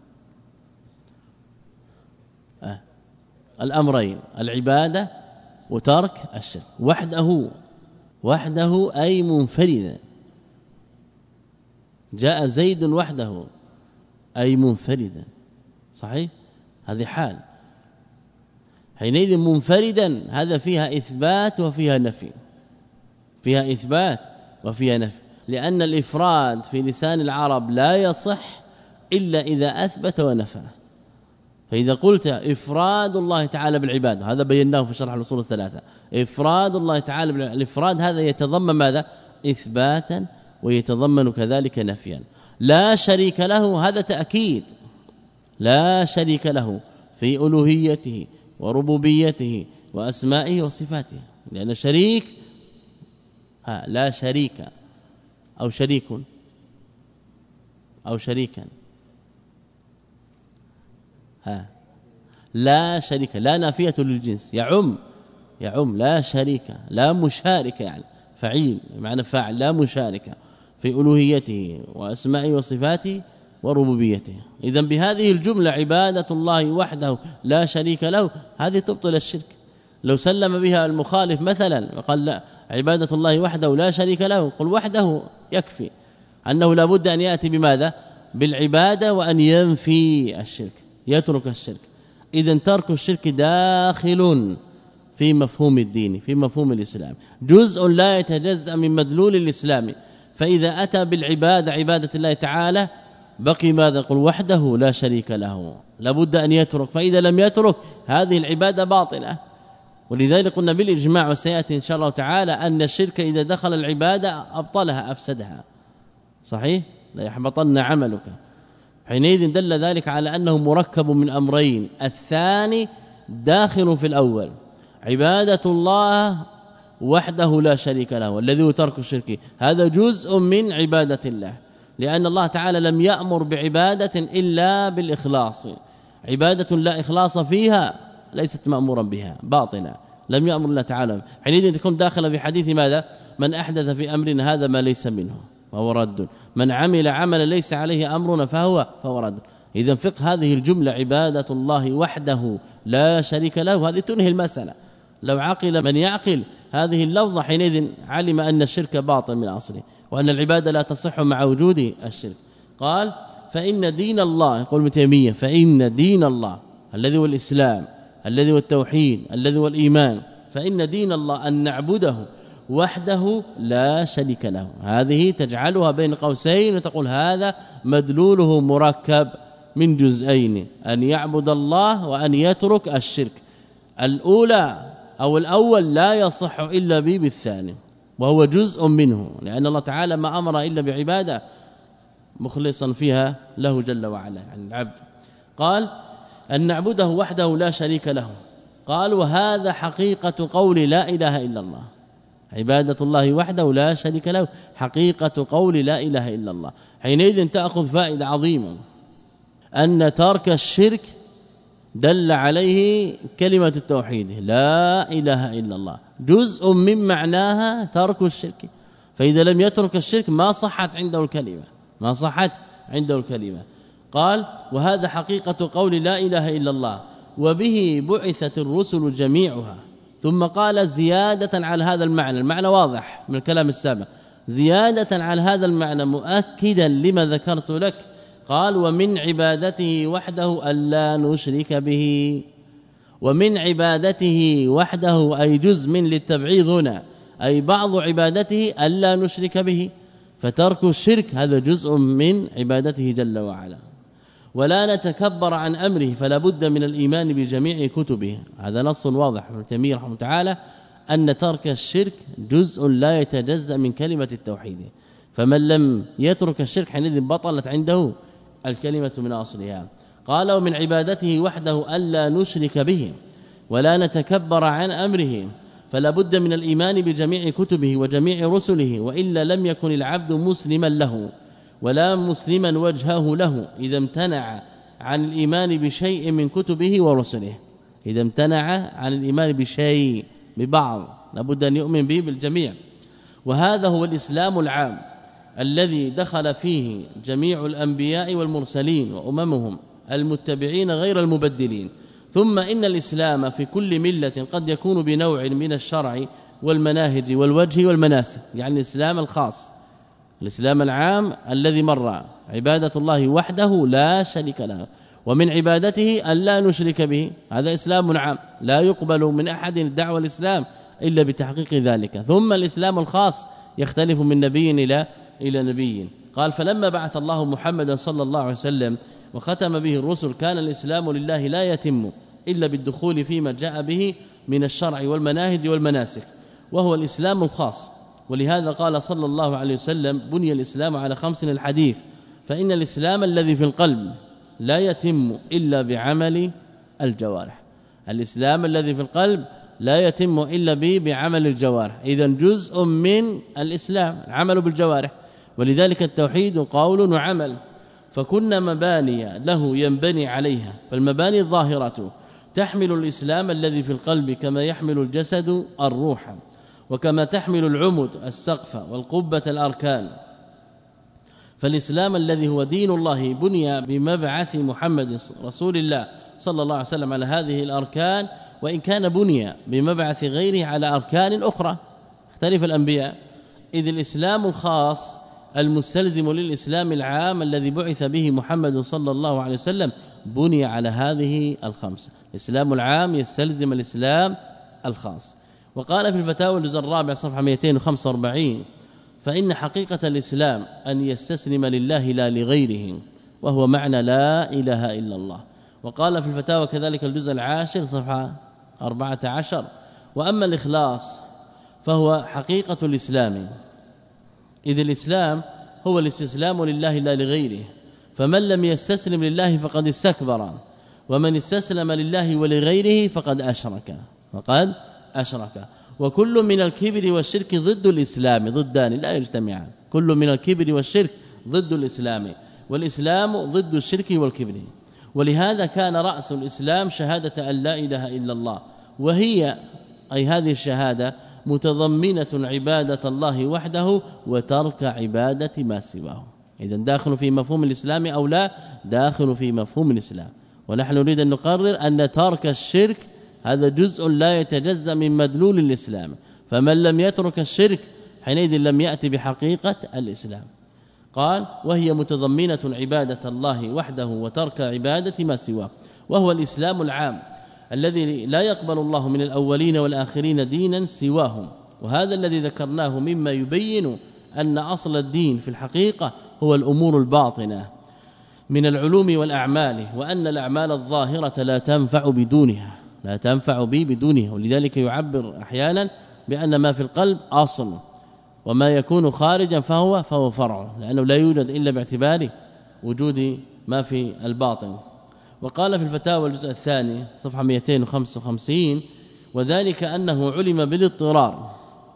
آه. الأمرين، العبادة وترك الشرك. وحده، وحده أي منفردا. جاء زيد وحده أي منفردا، صحيح؟ هذه حال. حينئذ منفردا هذا فيها إثبات وفيها نفي، فيها إثبات وفيها نفي، لأن الإفراد في لسان العرب لا يصح إلا إذا أثبت ونفى. فإذا قلت إفراد الله تعالى بالعبادة، هذا بيناه في شرح الأصول الثلاثة، إفراد الله تعالى بالإفراد هذا يتضمن ماذا؟ إثباتا ويتضمن كذلك نفيا. لا شريك له هذا تأكيد، لا شريك له في ألوهيته وربوبيته وأسمائه وصفاته، لأن شريك ها لا شريك أو شريك أو شريكا، ها لا شريك، لا نافية للجنس، يعم يعم لا شريك، لا مشارك، يعني فعيل معنى فاعل، لا مشارك في ألوهيته وأسمائه وصفاته وربوبيته. إذن بهذه الجملة عبادة الله وحده لا شريك له، هذه تبطل الشرك. لو سلم بها المخالف مثلا وقال لا عبادة الله وحده لا شريك له، قل وحده يكفي، أنه لا بد أن يأتي بماذا؟ بالعبادة، وأن ينفي الشرك، يترك الشرك. إذن ترك الشرك داخل في مفهوم الدين، في مفهوم الإسلام، جزء لا يتجزأ من مدلول الإسلام. فإذا أتى بالعبادة عبادة الله تعالى بقي ماذا؟ قل وحده لا شريك له، لابد أن يترك. فإذا لم يترك هذه العبادة باطلة. ولذلك قلنا بالإجماع، وسيأتي إن شاء الله تعالى أن الشرك إذا دخل العبادة أبطلها أفسدها، صحيح؟ لا يحبطن عملك. حينئذ دل ذلك على أنه مركب من أمرين، الثاني داخل في الأول، عبادة الله وحده لا شريك له، والذي هو ترك الشرك، هذا جزء من عبادة الله، لأن الله تعالى لم يأمر بعبادة إلا بالإخلاص. عبادة لا إخلاص فيها ليست مأمورا بها، باطلة، لم يأمر الله تعالى. حينئذ تكون داخل في حديث ماذا؟ من أحدث في أمرنا هذا ما ليس منه فهو رد، من عمل عملا ليس عليه أمرنا فهو فهو رد. إذا فقه هذه الجملة عبادة الله وحده لا شريك له، هذه تنهي المسألة. لو عقل من يعقل هذه اللفظة حينئذ علم أن الشرك باطل من أصله، وأن العبادة لا تصح مع وجود الشرك. قال فإن دين الله، يقول ابن تيمية، فإن دين الله الذي هو الإسلام، الذي هو التوحيد، الذي هو الإيمان، فإن دين الله أن نعبده وحده لا شريك له. هذه تجعلها بين قوسين وتقول هذا مدلوله مركب من جزئين، أن يعبد الله وأن يترك الشرك. الأولى أو الأول لا يصح إلا به بالثاني، وهو جزء منه، لأن الله تعالى ما أمر إلا بعبادة مخلصا فيها له جل وعلا عن العبد. قال أن نعبده وحده لا شريك له. قال وهذا حقيقة قول لا إله إلا الله، عبادة الله وحده لا شريك له حقيقة قول لا إله إلا الله. حينئذ تأخذ فائدة عظيمة، أن ترك الشرك دل عليه كلمة التوحيد لا إله إلا الله، جزء من معناها ترك الشرك. فإذا لم يترك الشرك ما صحت عنده الكلمة، ما صحت عنده الكلمة. قال وهذا حقيقة قول لا إله إلا الله، وبه بعثت الرسل جميعها. ثم قال زيادة على هذا المعنى، المعنى واضح من الكلام السابق، زيادة على هذا المعنى مؤكدا لما ذكرت لك. قال ومن عبادته وحده ألا نشرك به، ومن عبادته وحده أي جزء من للتبعيض هنا، أي بعض عبادته ألا نشرك به، فترك الشرك هذا جزء من عبادته جل وعلا. ولا نتكبر عن أمره، فلا بد من الإيمان بجميع كتبه. هذا نص واضح من تيمية رحمه تعالى أن ترك الشرك جزء لا يتجزأ من كلمة التوحيد، فمن لم يترك الشرك حينئذ بطلت عنده الكلمة من أصلها. قال ومن عبادته وحده ألا نشرك به ولا نتكبر عن أمره، فلا بد من الإيمان بجميع كتبه وجميع رسله، وإلا لم يكن العبد مسلما له ولا مسلما وجهه له إذا امتنع عن الإيمان بشيء من كتبه ورسله. إذا امتنع عن الإيمان بشيء ببعض لابد أن يؤمن به بالجميع. وهذا هو الإسلام العام الذي دخل فيه جميع الأنبياء والمرسلين وأممهم المتبعين غير المبدلين. ثم إن الإسلام في كل ملة قد يكون بنوع من الشرع والمناهج والوجه والمناسك، يعني الإسلام الخاص، الإسلام العام الذي مر عبادة الله وحده لا شريك له، ومن عبادته أن لا نشرك به، هذا إسلام عام لا يقبل من أحد دعوى الإسلام إلا بتحقيق ذلك. ثم الإسلام الخاص يختلف من نبي إلى إلى نبي. قال فلما بعث الله محمدا صلى الله عليه وسلم وختم به الرسل كان الإسلام لله لا يتم إلا بالدخول فيما جاء به من الشرع والمناهج والمناسك، وهو الإسلام الخاص. ولهذا قال صلى الله عليه وسلم بني الإسلام على خمس الحديث، فإن الإسلام الذي في القلب لا يتم إلا بعمل الجوارح. الإسلام الذي في القلب لا يتم إلا به بعمل الجوارح، إذن جزء من الإسلام العمل بالجوارح. ولذلك التوحيد قول وعمل، فكنا مباني له ينبني عليها، فالمباني الظاهرة تحمل الإسلام الذي في القلب كما يحمل الجسد الروح، وكما تحمل العمد السقف والقبة الأركان. فالإسلام الذي هو دين الله بني بمبعث محمد رسول الله صلى الله عليه وسلم على هذه الأركان، وإن كان بني بمبعث غيره على أركان أخرى اختلف الأنبياء. إذ الإسلام الخاص المستلزم للإسلام العام الذي بعث به محمد صلى الله عليه وسلم بني على هذه الخمسة. الإسلام العام يستلزم الإسلام الخاص. وقال في الفتاوى الجزء الرابع صفحة مئتين وخمسة وأربعين فإن حقيقة الإسلام أن يستسلم لله لا لغيره، وهو معنى لا إله إلا الله. وقال في الفتاوى كذلك الجزء العاشر صفحة أربعة عشر وأما الإخلاص فهو حقيقة الإسلام، إذ الإسلام هو الاستسلام لله لا لغيره، فمن لم يستسلم لله فقد استكبر، ومن استسلم لله ولغيره فقد أشرك فقد أشرك. وكل من الكبر والشرك ضد الإسلام، ضدان لا يجتمعان، كل من الكبر والشرك ضد الإسلام، والإسلام ضد الشرك والكبر. ولهذا كان رأس الإسلام شهادة أن لا إله إلا الله، وهي أي هذه الشهادة متضمنة عبادة الله وحده وترك عبادة ما سواه. إذن داخل في مفهوم الإسلام أو لا؟ داخل في مفهوم الإسلام. ونحن نريد أن نقرر أن ترك الشرك هذا جزء لا يتجزأ من مدلول الإسلام، فمن لم يترك الشرك حينئذ لم يأتي بحقيقة الإسلام. قال وهي متضمنة عبادة الله وحده وترك عبادة ما سواه، وهو الإسلام العام الذي لا يقبل الله من الأولين والآخرين دينا سواهم. وهذا الذي ذكرناه مما يبين أن أصل الدين في الحقيقة هو الأمور الباطنة من العلوم والأعمال، وأن الأعمال الظاهرة لا تنفع بدونها، لا تنفع به بدونها. ولذلك يعبر أحيانا بأن ما في القلب أصل، وما يكون خارجا فهو فهو فرع، لأنه لا يوجد إلا باعتبار وجود ما في الباطن. وقال في الفتاوى الجزء الثاني صفحة مئتين وخمسة وخمسين وذلك أنه علم بالاضطرار،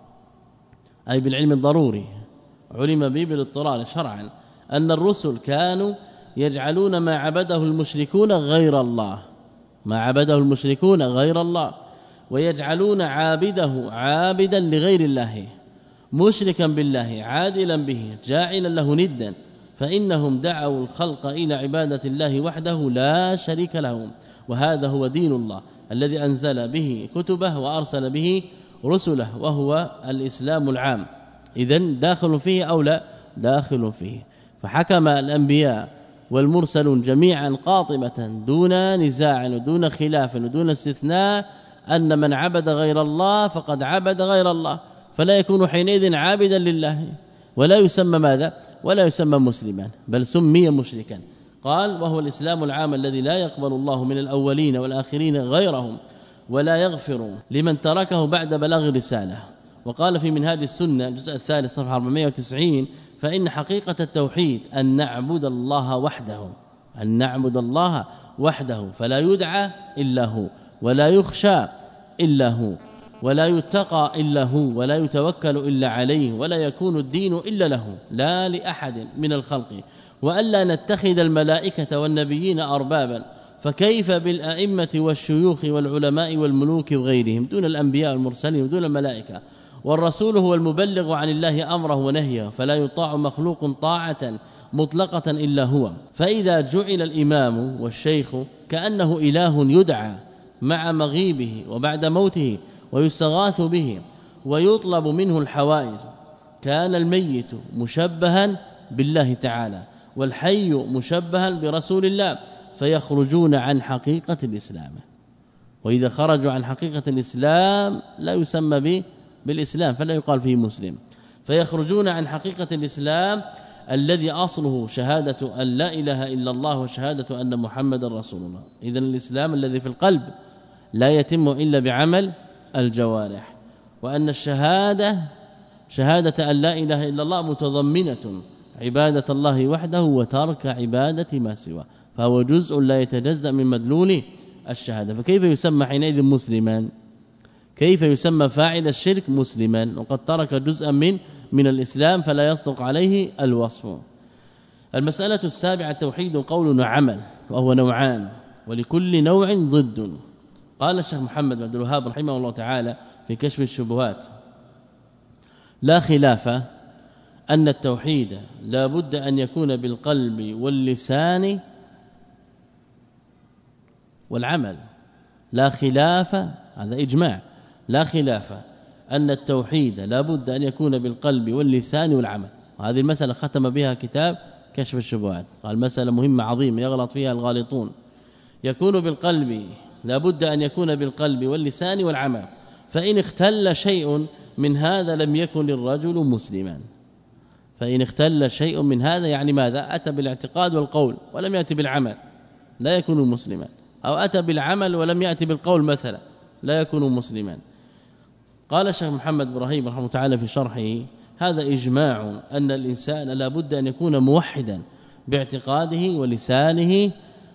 أي بالعلم الضروري، علم به بالاضطرار شرعا، أن الرسل كانوا يجعلون ما عبده المشركون غير الله، ما عبده المشركون غير الله، ويجعلون عابده عابدا لغير الله، مشركا بالله عادلا به جاعلا له ندا، فإنهم دعوا الخلق إلى عبادة الله وحده لا شريك له. وهذا هو دين الله الذي أنزل به كتبه وأرسل به رسله، وهو الإسلام العام. إذن داخل فيه أو لا داخل فيه. فحكم الأنبياء والمرسلون جميعا قاطبة دون نزاع ودون خلاف ودون استثناء أن من عبد غير الله فقد عبد غير الله، فلا يكون حينئذ عابدا لله ولا يسمى ماذا ولا يسمى مسلما، بل سمي مشركا. قال وهو الإسلام العام الذي لا يقبل الله من الأولين والآخرين غيرهم ولا يغفر لمن تركه بعد بلاغ الرسالة. وقال في منهاج السنة الجزء الثالث صفحة أربعمائة وتسعين فإن حقيقة التوحيد أن نعبد الله وحده، أن نعبد الله وحده فلا يدعى إلا هو ولا يخشى إلا هو ولا يتقى إلا هو ولا يتوكل إلا عليه ولا يكون الدين إلا له لا لأحد من الخلق، وألا نتخذ الملائكة والنبيين أربابا، فكيف بالأئمة والشيوخ والعلماء والملوك وغيرهم دون الأنبياء والمرسلين ودون الملائكة، والرسول هو المبلغ عن الله أمره ونهيه فلا يطاع مخلوق طاعة مطلقة إلا هو. فإذا جعل الإمام والشيخ كأنه إله يدعى مع مغيبه وبعد موته ويستغاث به ويطلب منه الحوائج، كان الميت مشبها بالله تعالى والحي مشبها برسول الله، فيخرجون عن حقيقة الإسلام. وإذا خرجوا عن حقيقة الإسلام لا يسمى به بالإسلام فلا يقال فيه مسلم، فيخرجون عن حقيقة الإسلام الذي أصله شهادة أن لا إله إلا الله وشهادة أن محمد رسول الله. إذن الإسلام الذي في القلب لا يتم إلا بعمل الجوارح، وأن الشهادة شهادة أن لا إله إلا الله متضمنة عبادة الله وحده وترك عبادة ما سواه، فهو جزء لا يتجزأ من مدلول الشهادة. فكيف يسمى حينئذ مسلما؟ كيف يسمى فاعل الشرك مسلما وقد ترك جزءا من من الإسلام فلا يصدق عليه الوصف؟ المسألة السابعة التوحيد قول وعمل، وهو نوعان ولكل نوع ضد. قال الشيخ محمد بن عبد الوهاب رحمه الله تعالى في كشف الشبهات لا خلاف أن التوحيد لا بد أن يكون بالقلب واللسان والعمل، لا خلاف، هذا إجماع، لا خلاف أن التوحيد لا بد أن يكون بالقلب واللسان والعمل. وهذه المسألة ختم بها كتاب كشف الشبهات، قال مسألة مهمة عظيمة يغلط فيها الغالطون. يكون بالقلب، لا بد أن يكون بالقلب واللسان والعمل، فإن اختل شيء من هذا لم يكن الرجل مسلما. فإن اختل شيء من هذا يعني ماذا؟ أتى بالاعتقاد والقول ولم يأتي بالعمل لا يكون مسلما، أو أتى بالعمل ولم يأتي بالقول مثلا لا يكون مسلما. قال الشيخ محمد بن ابراهيم رحمه الله تعالى في شرحه هذا إجماع أن الإنسان لا بد أن يكون موحدا باعتقاده ولسانه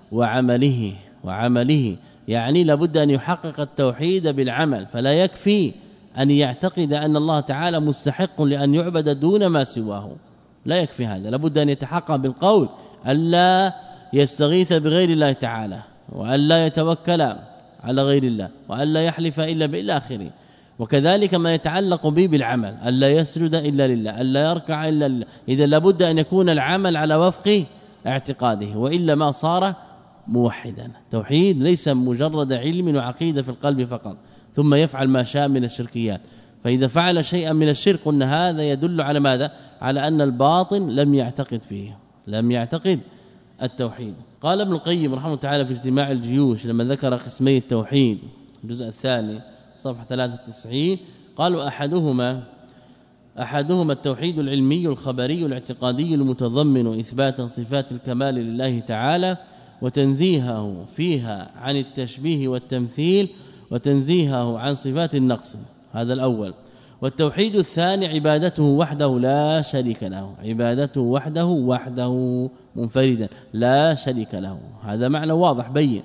وعمله وعمله يعني لا بد أن يحقق التوحيد بالعمل، فلا يكفي أن يعتقد أن الله تعالى مستحق لأن يعبد دون ما سواه، لا يكفي هذا، لا بد أن يتحقق بالقول ألا يستغيث بغير الله تعالى وألا يتوكل على غير الله وألا يحلف إلا بالآخر، وكذلك ما يتعلق به بالعمل ألا يسجد إلا لله ألا يركع إلا لله. إذا لابد أن يكون العمل على وفق اعتقاده وإلا ما صار موحدا. توحيد ليس مجرد علم وعقيدة في القلب فقط ثم يفعل ما شاء من الشركيات، فإذا فعل شيئا من الشرك قلنا هذا يدل على ماذا؟ على أن الباطن لم يعتقد فيه، لم يعتقد التوحيد. قال ابن القيم رحمه الله تعالى في اجتماع الجيوش لما ذكر قسمي التوحيد الجزء الثاني صفحة ثلاثة وتسعين قالوا أحدهما أحدهما التوحيد العلمي الخبري الاعتقادي المتضمن إثبات صفات الكمال لله تعالى وتنزيهه فيها عن التشبيه والتمثيل وتنزيهه عن صفات النقص، هذا الأول. والتوحيد الثاني عبادته وحده لا شريك له، عبادته وحده وحده منفردا لا شريك له، هذا معنى واضح بين،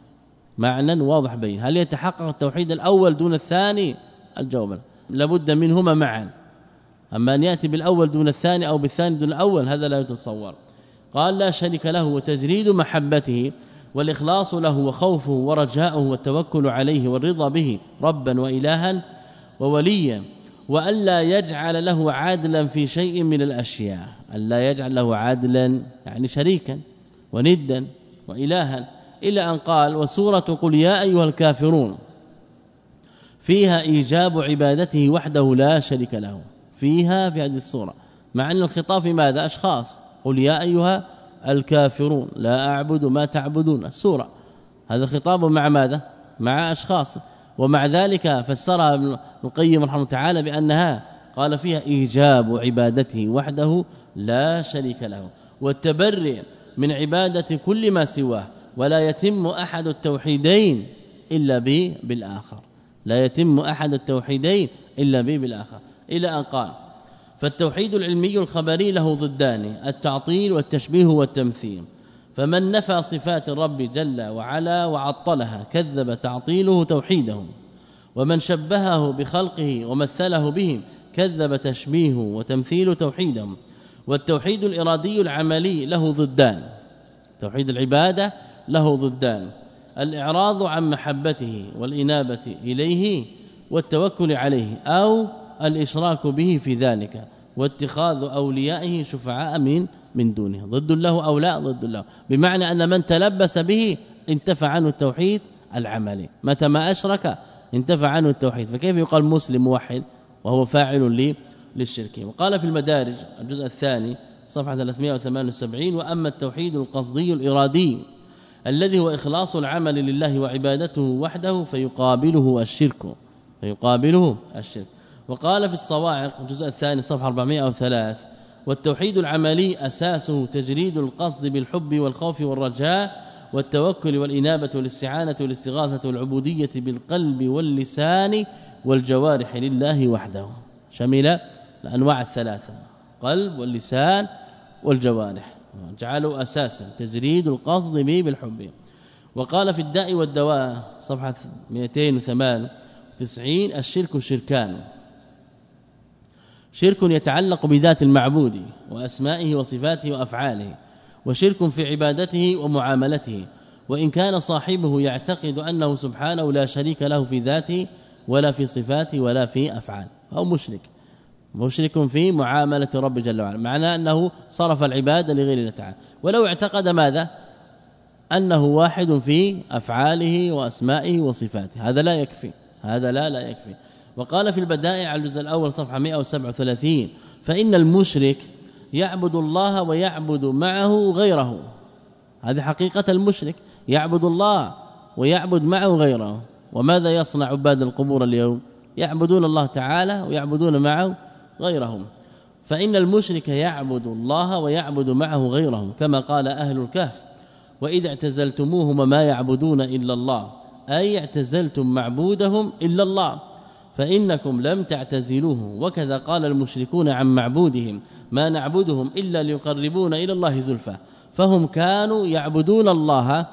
معنى واضح بين. هل يتحقق التوحيد الأول دون الثاني؟ الجواب لابد منهما معا، أما أن يأتي بالأول دون الثاني أو بالثاني دون الأول هذا لا يتصور. قال لا شريك له وتجريد محبته والإخلاص له وخوفه ورجاؤه والتوكل عليه والرضا به ربا وإلها ووليا، وألا يجعل له عادلا في شيء من الأشياء، ألا يجعل له عادلا يعني شريكا وندا وإلها، إلى أن قال وسورة قل يا أيها الكافرون فيها إيجاب عبادته وحده لا شريك له، فيها في هذه الصورة، مع أن الخطاب في ماذا؟ أشخاص، قل يا أيها الكافرون لا أعبد ما تعبدون، السورة هذا خطاب مع ماذا؟ مع أشخاص، ومع ذلك فسرها ابن القيم رحمه الله تعالى بأنها قال فيها إيجاب عبادته وحده لا شريك له، والتبرئ من عبادة كل ما سواه، ولا يتم أحد التوحيدين إلا به بالآخر، لا يتم أحد التوحيدين إلا به بالآخر، إلى أن قال فالتوحيد العلمي الخبري له ضدان، التعطيل والتشبيه والتمثيل، فمن نفى صفات الرب جل وعلا وعطلها كذب تعطيله توحيده، ومن شبهه بخلقه ومثله بهم كذب تشبيهه وتمثيل توحيدهم. والتوحيد الإرادي العملي له ضدان، توحيد العبادة له ضدان، الإعراض عن محبته والإنابة إليه والتوكل عليه، أو الإشراك به في ذلك واتخاذ أوليائه شفعاء من من دونه، ضد له أو لا ضد له، بمعنى أن من تلبس به انتفع عنه التوحيد العملي، متى ما أشرك انتفع عنه التوحيد، فكيف يقال مسلم موحد وهو فاعل لي للشرك؟ وقال في المدارج الجزء الثاني صفحة ثلاثمائة وثمانية وسبعين وأما التوحيد القصدي الإرادي الذي هو إخلاص العمل لله وعبادته وحده فيقابله الشرك فيقابله الشرك. وقال في الصواعق الجزء الثاني صفحة أربعمائة وثلاثة والتوحيد العملي أساسه تجريد القصد بالحب والخوف والرجاء والتوكل والإنابة والاستعانة والاستغاثة والعبودية بالقلب واللسان والجوارح لله وحده، شمل الأنواع الثلاثة، قلب واللسان والجوارح، جعلوا أساسا تجريد القصد به بالحب. وقال في الداء والدواء صفحة مئتين وثمانية وتسعين الشرك شركان، شرك يتعلق بذات المعبود وأسمائه وصفاته وأفعاله، وشرك في عبادته ومعاملته، وإن كان صاحبه يعتقد أنه سبحانه لا شريك له في ذاته ولا في صفاته ولا في أفعاله، أو مشرك مشرك في معاملة رب جل وعلا، معناه أنه صرف العبادة لغير الله تعالى، ولو اعتقد ماذا؟ أنه واحد في أفعاله وأسمائه وصفاته، هذا لا يكفي، هذا لا لا يكفي. وقال في البدائع الجزء الأول صفحة مئة وسبعة وثلاثين فإن المشرك يعبد الله ويعبد معه غيره، هذه حقيقة المشرك، يعبد الله ويعبد معه غيره. وماذا يصنع عباد القبور اليوم؟ يعبدون الله تعالى ويعبدون معه غيرهم. فإن المشرك يعبد الله ويعبد معه غيره، كما قال أهل الكهف وإذا اعتزلتموهم ما يعبدون إلا الله، أي اعتزلتم معبودهم إلا الله فإنكم لم تعتزلوه. وكذا قال المشركون عن معبودهم ما نعبدهم إلا ليقربونا إلى الله زلفى، فهم كانوا يعبدون الله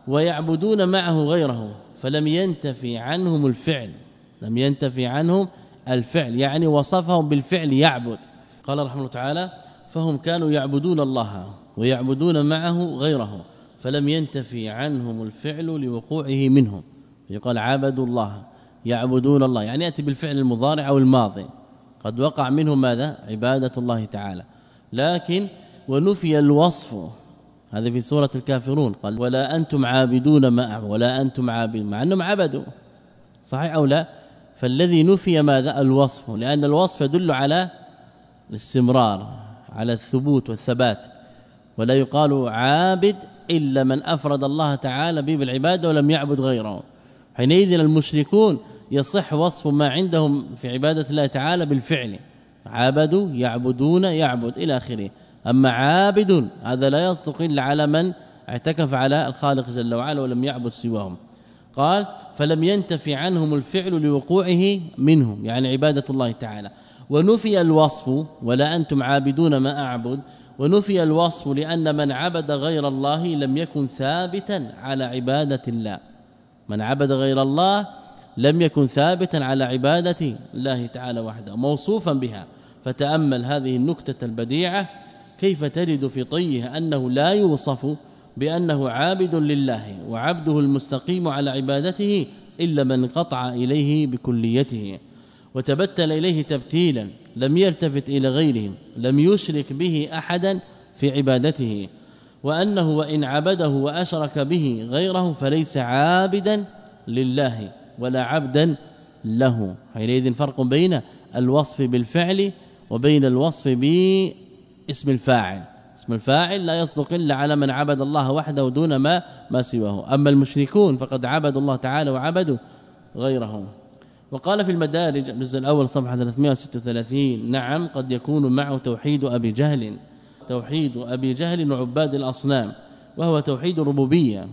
ويعبدون معه غيره فلم ينتفي عنهم الفعل، لم ينتفي عنهم الفعل، يعني وصفهم بالفعل يعبد. قال رحمه الله تعالى فهم كانوا يعبدون الله ويعبدون معه غيره فلم ينتفي عنهم الفعل لوقوعه منهم، يقال عبدوا الله يعبدون الله، يعني يأتي بالفعل المضارع أو الماضي، قد وقع منهم ماذا؟ عبادة الله تعالى، لكن ونفي الوصف، هذا في سورة الكافرون قال ولا أنتم عابدون ما أعبد، ولا أنتم عابدون، مع أنهم عبدوا، صحيح أو لا؟ فالذي نفي ماذا؟ الوصف، لأن الوصف يدل على الاستمرار، على الثبوت والثبات، ولا يقال عابد إلا من أفرد الله تعالى به بالعبادة ولم يعبد غيره. حينئذ المشركون يصح وصف ما عندهم في عبادة الله تعالى بالفعل، عابدوا يعبدون يعبد إلى آخره. أما عابد هذا لا يصدق إلا على من اعتكف على الخالق جل وعلا ولم يعبد سواهم. قال فلم ينتفي عنهم الفعل لوقوعه منهم، يعني عبادة الله تعالى. ونفي الوصف ولا أنتم عابدون ما أعبد، ونفي الوصف لأن من عبد غير الله لم يكن ثابتا على عبادة الله، من عبد غير الله لم يكن ثابتا على عبادة الله تعالى وحده موصوفا بها. فتأمل هذه النكتة البديعة كيف تجد في طيها أنه لا يوصف بأنه عابد لله وعبده المستقيم على عبادته إلا من قطع إليه بكليته وتبتل إليه تبتيلا، لم يلتفت إلى غيره، لم يشرك به أحدا في عبادته، وأنه وإن عبده وأشرك به غيره فليس عابدا لله ولا عبدا له. حينئذ فرق بين الوصف بالفعل وبين الوصف باسم الفاعل. اسم الفاعل لا يصدق الا على من عبد الله وحده دون ما ما سواه. اما المشركون فقد عبدوا الله تعالى وعبدوا غيره. وقال في المدارج الجزء الاول صفحه ثلاثمائة وستة وثلاثين: نعم قد يكون معه توحيد ابي جهل توحيد ابي جهل وعباد الاصنام، وهو توحيد الربوبيه،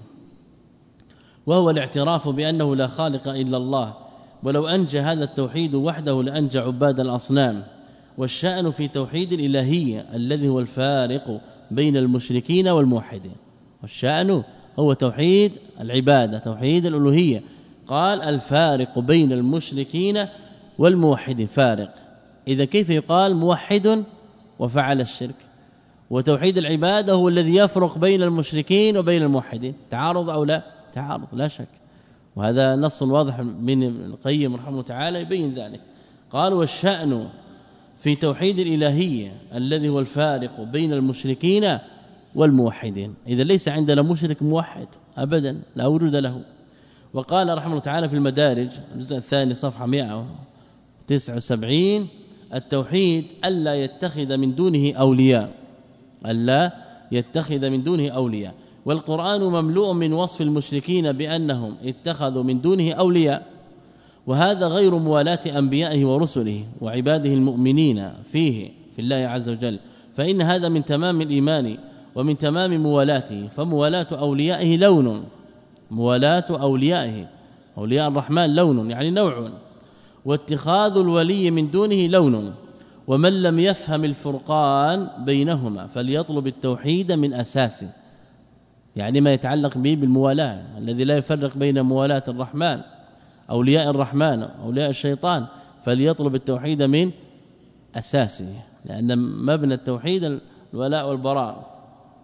وهو الاعتراف بانه لا خالق الا الله، ولو انجى هذا التوحيد وحده لانجى عباد الاصنام. والشأن في توحيد الالهيه الذي هو الفارق بين المشركين والموحدين. والشأن هو توحيد العباده، توحيد الالوهيه. قال الفارق بين المشركين والموحدين، فارق. اذا كيف يقال موحد وفعل الشرك؟ وتوحيد العباده هو الذي يفرق بين المشركين وبين الموحدين. تعارض او لا؟ تعارض لا شك، وهذا نص واضح من القيم رحمه الله تعالى يبين ذلك. قال والشأن في توحيد الالهيه الذي هو الفارق بين المشركين والموحدين. اذا ليس عندنا مشرك موحد ابدا، لا وجود له. وقال رحمه الله تعالى في المدارج الجزء الثاني صفحه مئة وتسعة وسبعين: التوحيد الا يتخذ من دونه اولياء، الا يتخذ من دونه اولياء. والقرآن مملوء من وصف المشركين بانهم اتخذوا من دونه اولياء، وهذا غير موالاة انبيائه ورسله وعباده المؤمنين فيه في الله عز وجل، فإن هذا من تمام الإيمان ومن تمام موالاته. فموالاة أوليائه لون، موالاة أوليائه أولياء الرحمن لون يعني نوع، واتخاذ الولي من دونه لون. ومن لم يفهم الفرقان بينهما فليطلب التوحيد من أساسه، يعني ما يتعلق به بالموالاة، الذي لا يفرق بين موالاة الرحمن أولياء الرحمن أولياء الشيطان فليطلب التوحيد من أساسه، لأن مبنى التوحيد الولاء والبراء.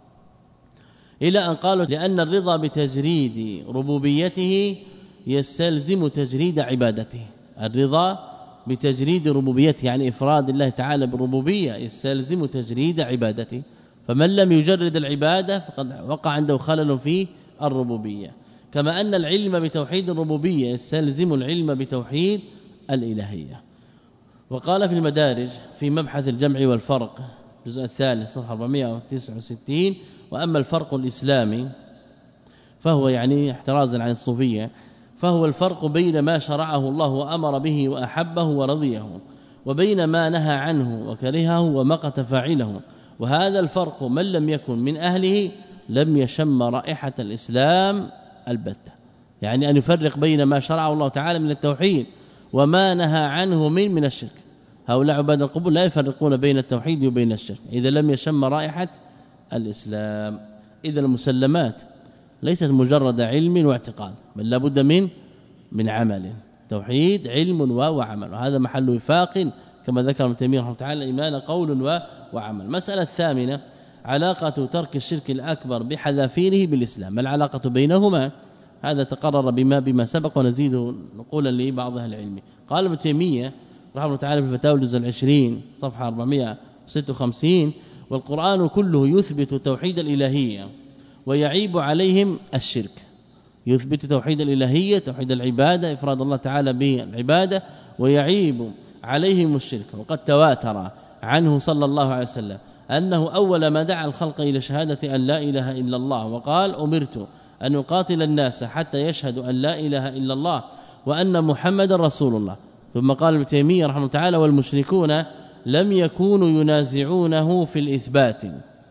إلى أن قالوا لأن الرضا بتجريد ربوبيته يستلزم تجريد عبادته. الرضا بتجريد ربوبيته يعني إفراد الله تعالى بالربوبية يستلزم تجريد عبادته، فمن لم يجرد العبادة فقد وقع عنده خلل في الربوبية. كما أن العلم بتوحيد الربوبية يستلزم العلم بتوحيد الإلهية. وقال في المدارج في مبحث الجمع والفرق الجزء الثالث صفحة أربعمائة وتسعة وستين: وأما الفرق الإسلامي فهو يعني احترازا عن الصوفية، فهو الفرق بين ما شرعه الله وأمر به وأحبه ورضيه، وبين ما نهى عنه وكرهه ومقت فاعله. وهذا الفرق من لم يكن من أهله لم يشم رائحة الإسلام البتة، يعني أن يفرق بين ما شرعه الله تعالى من التوحيد وما نهى عنه من من الشرك. هؤلاء عباد القبور لا يفرقون بين التوحيد وبين الشرك إذا لم يشم رائحة الإسلام. إذا المسلمات ليست مجرد علم واعتقاد، بل لابد من من عمل. توحيد علم وعمل، وهذا محل وفاق كما ذكر ابن تيمية رحمه الله تعالى: الإيمان قول وعمل. مسألة الثامنة: علاقة ترك الشرك الأكبر بحذافيره بالإسلام. ما العلاقة بينهما؟ هذا تقرر بما بما سبق ونزيد نقولا لبعض اهل العلم. قال ابن تيمية رحمه الله تعالى في الفتاوى الجزء العشرين صفحة أربعمائة وستة وخمسين: والقرآن كله يثبت توحيد الإلهية ويعيب عليهم الشرك. يثبت توحيد الإلهية توحيد العبادة إفراد الله تعالى بالعبادة، ويعيب عليهم الشرك. وقد تواتر عنه صلى الله عليه وسلم أنه أول ما دعا الخلق إلى شهادة أن لا إله إلا الله وقال: أمرت أن يقاتل الناس حتى يشهدوا أن لا إله إلا الله وأن محمد رسول الله. ثم قال ابن تيمية رحمه الله تعالى: والمشركون لم يكونوا ينازعونه في الإثبات.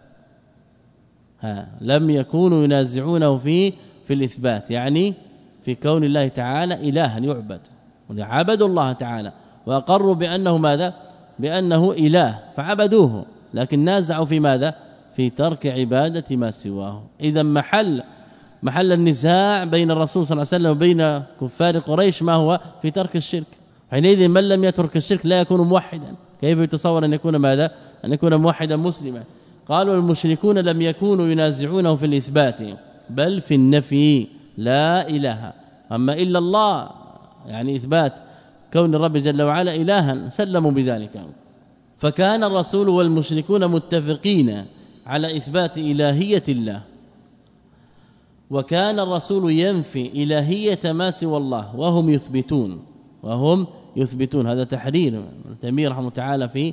ها لم يكونوا ينازعونه في في الإثبات، يعني في كون الله تعالى إلها يعبد، وعبدوا الله تعالى وأقروا بأنه ماذا؟ بأنه إله فعبدوه، لكن نازعوا في ماذا؟ في ترك عبادة ما سواه. إذا محل محل النزاع بين الرسول صلى الله عليه وسلم وبين كفار قريش ما هو؟ في ترك الشرك. حينئذ من لم يترك الشرك لا يكون موحدا. كيف يتصور أن يكون ماذا؟ أن يكون موحدا مسلما. قالوا المشركون لم يكونوا ينازعونه في الإثبات بل في النفي، لا إله أما إلا الله، يعني إثبات كون الرب جل وعلا إلها، سلموا بذلك. فكان الرسول والمشركون متفقين على إثبات إلهية الله، وكان الرسول ينفي إلهية ما سوى الله وهم يثبتون وهم يثبتون هذا تحرير ابن تيمية رحمه الله تعالى في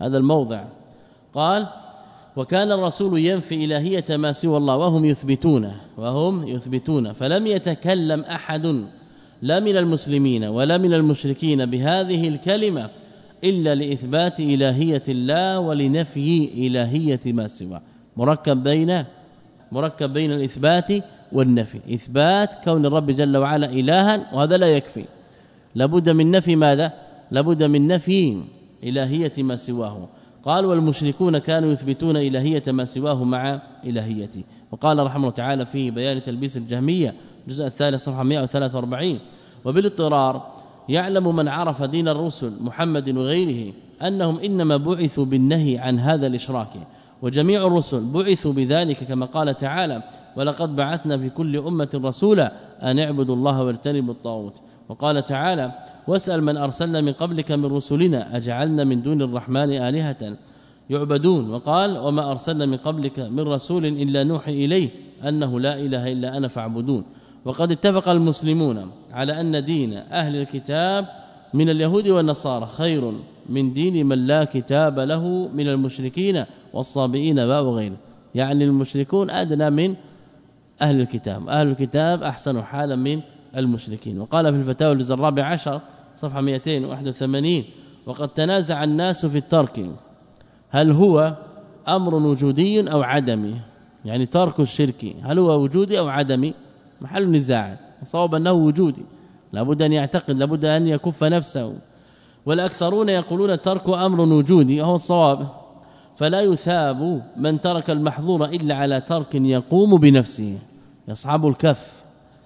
هذا الموضع. قال وكان الرسول ينفي إلهية ما سوى الله وهم يثبتون وهم يثبتون فلم يتكلم أحد لا من المسلمين ولا من المشركين بهذه الكلمة إلا لإثبات إلهية الله ولنفي إلهية ما سوى. مركب بين مركب بين الإثبات والنفي. إثبات كون الرب جل وعلا إلها وهذا لا يكفي، لابد من نفي ماذا؟ لابد من نفي إلهية ما سواه. قال والمشركون كانوا يثبتون إلهية ما سواه مع إلهيته. وقال رحمه الله تعالى في بيان تلبيس الجهمية الجزء الثالث صفحة مئة وثلاثة وأربعين وبالاضطرار يعلم من عرف دين الرسل محمد وغيره أنهم إنما بعثوا بالنهي عن هذا الإشراك، وجميع الرسل بعثوا بذلك كما قال تعالى ولقد بعثنا في كل أمة رسولا أن اعبدوا الله واجتنبوا الطاغوت. وقال تعالى واسأل من أرسلنا من قبلك من رسلنا أجعلنا من دون الرحمن آلهة يعبدون. وقال وما أرسلنا من قبلك من رسول إلا نوحي إليه أنه لا إله إلا أنا فاعبدون. وقد اتفق المسلمون على أن دين أهل الكتاب من اليهود والنصارى خير من دين من لا كتاب له من المشركين والصابئين وغيره، يعني المشركون أدنى من أهل الكتاب، أهل الكتاب أحسن حالا من المشركين. وقال في الفتاوى الجزء الرابع عشر صفحة مئتين وواحد وثمانين وقد تنازع الناس في الترك هل هو أمر وجودي أو عدمي، يعني ترك الشرك هل هو وجودي أو عدمي، محل نزاع. صواب أنه وجودي، لابد أن يعتقد، لابد أن يكف نفسه. والأكثرون يقولون الترك أمر وجودي وهو الصواب، فلا يثاب من ترك المحظور إلا على ترك يقوم بنفسه يصعب الكف.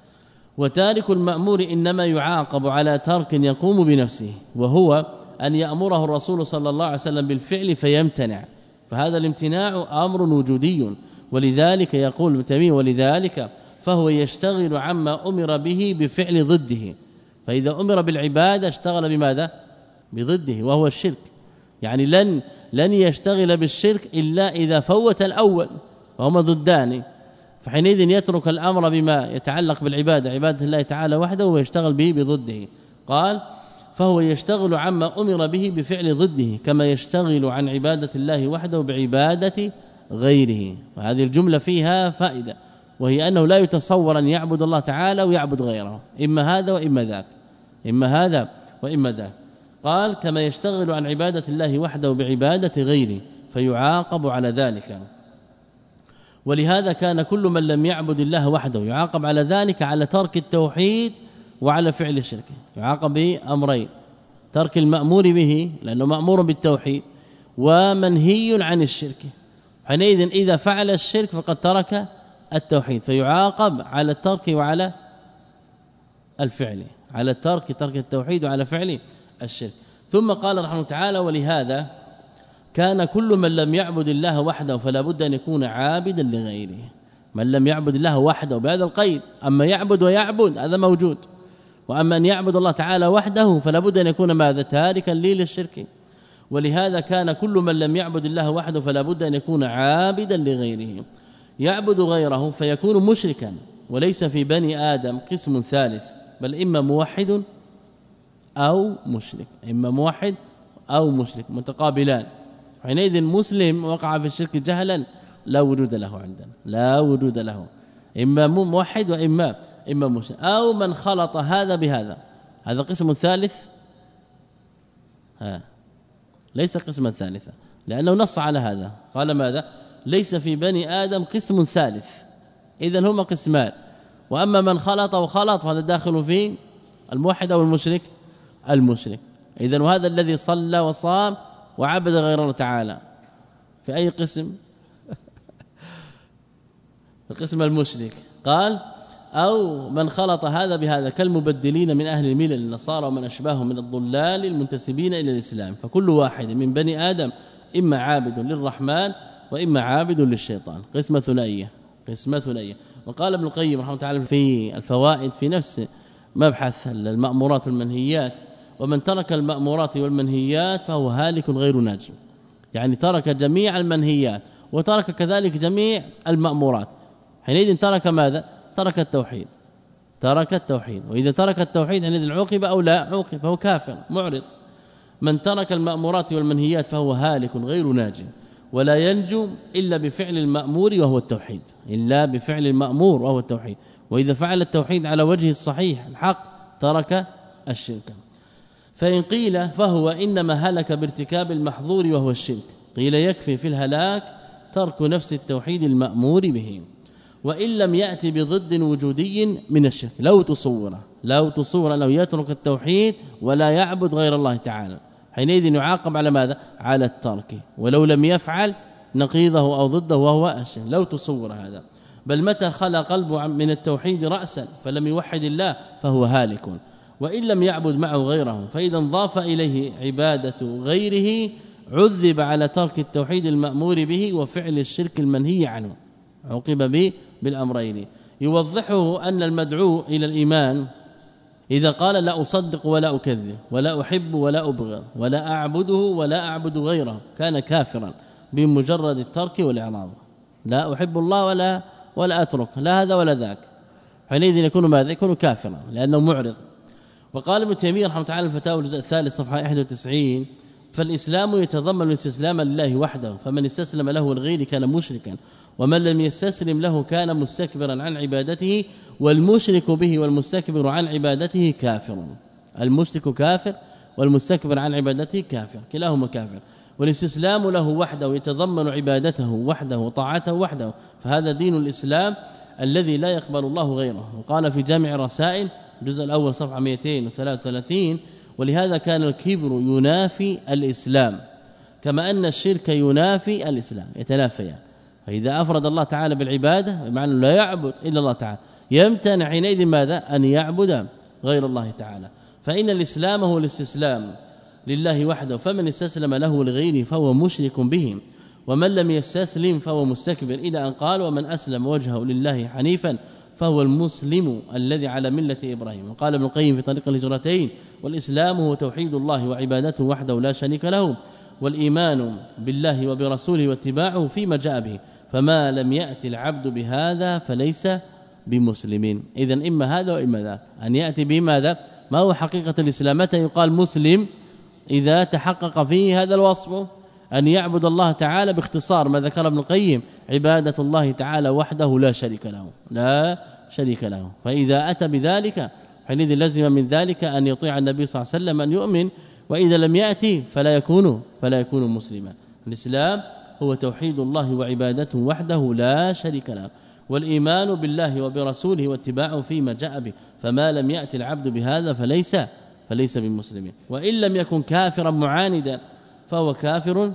وتارك المأمور إنما يعاقب على ترك يقوم بنفسه وهو أن يأمره الرسول صلى الله عليه وسلم بالفعل فيمتنع، فهذا الامتناع أمر وجودي. ولذلك يقول ابن تيمية ولذلك فهو يشتغل عما أمر به بفعل ضده، فإذا أمر بالعبادة اشتغل بماذا؟ بضده وهو الشرك، يعني لن لن يشتغل بالشرك إلا إذا فوت الأول وهما ضدان، فحينئذ يترك الأمر بما يتعلق بالعبادة عبادة الله تعالى وحده ويشتغل به بضده. قال فهو يشتغل عما أمر به بفعل ضده كما يشتغل عن عبادة الله وحده بعبادة غيره. وهذه الجملة فيها فائدة، وهي أنه لا يتصور أن يعبد الله تعالى ويعبد غيره، إما هذا وإما ذاك، إما هذا وإما ذاك. قال كما يشتغل عن عبادة الله وحده بعبادة غيره فيعاقب على ذلك. ولهذا كان كل من لم يعبد الله وحده يعاقب على ذلك على ترك التوحيد وعلى فعل الشرك، يعاقب بأمرين: ترك المأمور به لأنه مأمور بالتوحيد، ومنهي عن الشرك. حينئذ إذا فعل الشرك فقد ترك التوحيد فيعاقب على الترك وعلى الفعل، على الترك ترك التوحيد وعلى فعل الشرك. ثم قال رحمه الله تعالى ولهذا كان كل من لم يعبد الله وحده فلا بد أن يكون عابدا لغيره. من لم يعبد الله وحده بهذا القيد، أما يعبد ويعبد هذا موجود، وأما أن يعبد الله تعالى وحده فلا بد أن يكون ماذا؟ تاركا لي للشرك. ولهذا كان كل من لم يعبد الله وحده فلا بد أن يكون عابدا لغيره. يعبد غيره فيكون مشركا، وليس في بني آدم قسم ثالث، بل إما موحد أو مشرك، إما موحد أو مشرك متقابلان. حينئذ مسلم وقع في الشرك جهلا لا وجود له عندنا، لا وجود له، إما موحد وإما إما مشرك، أو من خلط هذا بهذا، هذا قسم ثالث. ها ليس قسما ثالثا، لأنه نص على هذا، قال ماذا؟ ليس في بني آدم قسم ثالث، إذن هما قسمان. وأما من خلط وخلط فهذا داخل في الموحد أو المشرك، المشرك. إذن وهذا الذي صلى وصام وعبد غير الله تعالى في أي قسم؟ القسم المشرك. قال أو من خلط هذا بهذا كالمبدلين من أهل الملل النصارى ومن أشباههم من الضلال المنتسبين إلى الإسلام. فكل واحد من بني آدم إما عابد للرحمن وإما عابد للشيطان، قسمة ثنائية، قسمة ثنائية. وقال ابن القيم رحمه الله تعالى في الفوائد في نفس مبحث المأمورات والمنهيات: ومن ترك المأمورات والمنهيات فهو هالك غير ناجي، يعني ترك جميع المنهيات وترك كذلك جميع المأمورات. حينئذ ترك ماذا؟ ترك التوحيد، ترك التوحيد. وإذا ترك التوحيد حينئذ عوقب أو لا عوقب، فهو كافر معرض. من ترك المأمورات والمنهيات فهو هالك غير ناج ولا ينجو إلا بفعل المأمور وهو التوحيد إلا بفعل المأمور وهو التوحيد وإذا فعل التوحيد على وجه الصحيح الحق ترك الشرك. فإن قيل فهو إنما هلك بارتكاب المحظور وهو الشرك قيل يكفي في الهلاك ترك نفس التوحيد المأمور به وإن لم يأتي بضد وجودي من الشرك لو تصور لو تصور لو يترك التوحيد ولا يعبد غير الله تعالى حينئذ يعاقب على ماذا على الترك ولو لم يفعل نقيضه أو ضده وهو الشرك لو تصور هذا بل متى خلى قلبه من التوحيد رأسا فلم يوحد الله فهو هالك وإن لم يعبد معه غيره فإذا انضاف إليه عبادة غيره عذب على ترك التوحيد المأمور به وفعل الشرك المنهي عنه عوقب به بالأمرين. يوضحه أن المدعو إلى الإيمان إذا قال لا أصدق ولا أكذب ولا أحب ولا أبغض ولا أعبده ولا أعبد غيره كان كافرا بمجرد الترك والإعراض لا أحب الله ولا ولا أترك لا هذا ولا ذاك حينئذ يكون ماذا يكون كافرا لأنه معرض. وقال ابن تيمية رحمه الله تعالى الفتاوى الجزء الثالث صفحة واحد وتسعين فالإسلام يتضمن الاستسلام لله وحده فمن استسلم له الغير كان مشركا ومن لم يستسلم له كان مستكبرا عن عبادته والمشرك به والمستكبر عن عبادته كافر المشرك كافر والمستكبر عن عبادته كافر كلاهما كافر والاستسلام له وحده يتضمن عبادته وحده وطاعته وحده فهذا دين الإسلام الذي لا يقبل الله غيره. وقال في جامع الرسائل الجزء الأول صفحة مئتين وثلاثة وثلاثين ولهذا كان الكبر ينافي الإسلام كما أن الشرك ينافي الإسلام يتنافيان فإذا أفرد الله تعالى بالعبادة بمعنى لا يعبد إلا الله تعالى يمتنع حينئذ ماذا أن يعبد غير الله تعالى فإن الإسلام هو الاستسلام لله وحده فمن استسلم له لغيره فهو مشرك به ومن لم يستسلم فهو مستكبر إلى أن قال ومن أسلم وجهه لله حنيفا فهو المسلم الذي على ملة إبراهيم. وقال ابن القيم في طريق الهجرتين والإسلام هو توحيد الله وعبادته وحده لا شريك له والإيمان بالله وبرسوله واتباعه فيما جاء به فما لم يأتي العبد بهذا فليس بمسلم. إذن إما هذا وإما ذاك أن يأتي بماذا ما هو حقيقة الإسلام متى يقال مسلم إذا تحقق فيه هذا الوصف أن يعبد الله تعالى باختصار ما ذكر ابن القيم عبادة الله تعالى وحده لا شريك له لا شريك له فإذا أتى بذلك حينئذ لزم من ذلك أن يطيع النبي صلى الله عليه وسلم أن يؤمن وإذا لم يأتي فلا يكون فلا يكون مسلما. الإسلام هو توحيد الله وعبادته وحده لا شريك له والإيمان بالله وبرسوله واتباعه فيما جاء به فما لم يأتي العبد بهذا فليس فليس بمسلم وإن لم يكن كافرا معاندا فهو كافر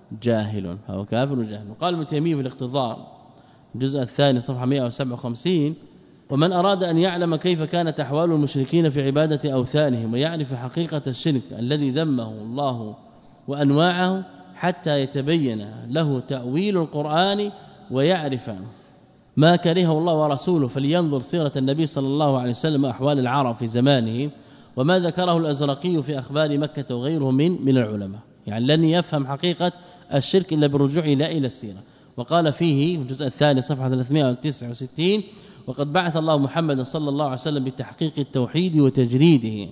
جاهل فهو كافر جاهل. وقال ابن تيمية في الاقتضاء الجزء الثاني صفحة مئة وسبعة وخمسين ومن أراد أن يعلم كيف كانت أحوال المشركين في عبادة أوثانهم ويعرف حقيقة الشرك الذي ذمه الله وأنواعه حتى يتبين له تأويل القرآن ويعرف ما كرهه الله ورسوله فلينظر سيرة النبي صلى الله عليه وسلم أحوال العرب في زمانه وما ذكره الأزرقي في أخبار مكة وغيره من من العلماء يعني لن يفهم حقيقة الشرك إلا بالرجوع إلى السيرة. وقال فيه في الجزء الثاني صفحة ثلاثمئة وتسعة وستين وقد بعث الله محمدا صلى الله عليه وسلم بتحقيق التوحيد وتجريده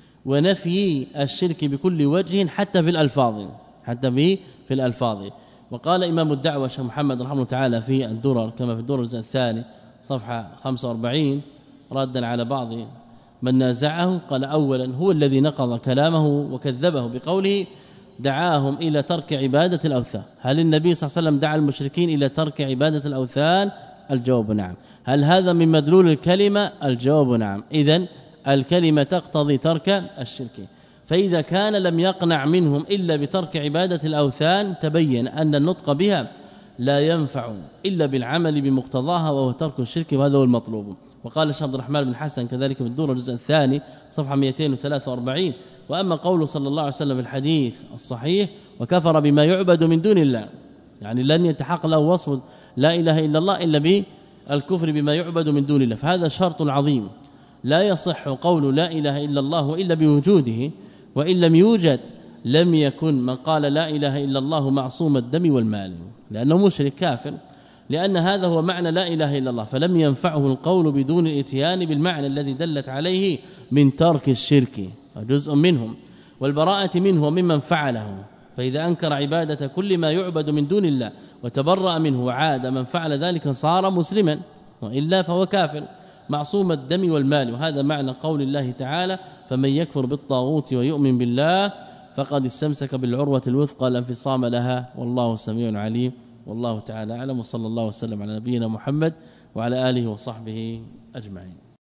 ونفي الشرك بكل وجه حتى في الألفاظ حتى في في الألفاظ. وقال إمام الدعوة شيخ محمد رحمه الله تعالى في الدرر كما في الدرر الجزء الثاني صفحة خمسة وأربعين رادا على بعض من نازعه قال أولا هو الذي نقض كلامه وكذبه بقوله دعاهم إلى ترك عبادة الأوثان. هل النبي صلى الله عليه وسلم دعا المشركين إلى ترك عبادة الأوثان؟ الجواب نعم. هل هذا من مدلول الكلمة؟ الجواب نعم. إذن الكلمة تقتضي ترك الشرك فإذا كان لم يقنع منهم إلا بترك عبادة الأوثان تبين أن النطق بها لا ينفع إلا بالعمل بمقتضاها وهو ترك الشرك وهذا هو المطلوب. وقال الشيخ عبد الرحمن بن حسن كذلك في الدور الجزء الثاني صفحة مئتين وثلاثة وأربعين وأما قوله صلى الله عليه وسلم في الحديث الصحيح وكفر بما يعبد من دون الله يعني لن يتحقق له وصف لا إله إلا الله إلا بالكفر بما يعبد من دون الله فهذا شرط عظيم لا يصح قول لا إله إلا الله إلا بوجوده وإن لم يوجد لم يكن من قال لا إله إلا الله معصوم الدم والمال لأنه مشرك كافر لأن هذا هو معنى لا إله إلا الله فلم ينفعه القول بدون الاتيان بالمعنى الذي دلت عليه من ترك الشرك جزء منهم. والبراءة منه وممن فعله. فإذا أنكر عبادة كل ما يعبد من دون الله وتبرأ منه وعاد من فعل ذلك صار مسلما، وإلا فهو كافر معصوم الدم والمال. وهذا معنى قول الله تعالى: فمن يكفر بالطاغوت ويؤمن بالله فقد استمسك بالعروة الوثقى لا انفصام لها، والله سميع عليم. والله تعالى أعلم، وصلى الله وسلم على نبينا محمد وعلى آله وصحبه أجمعين.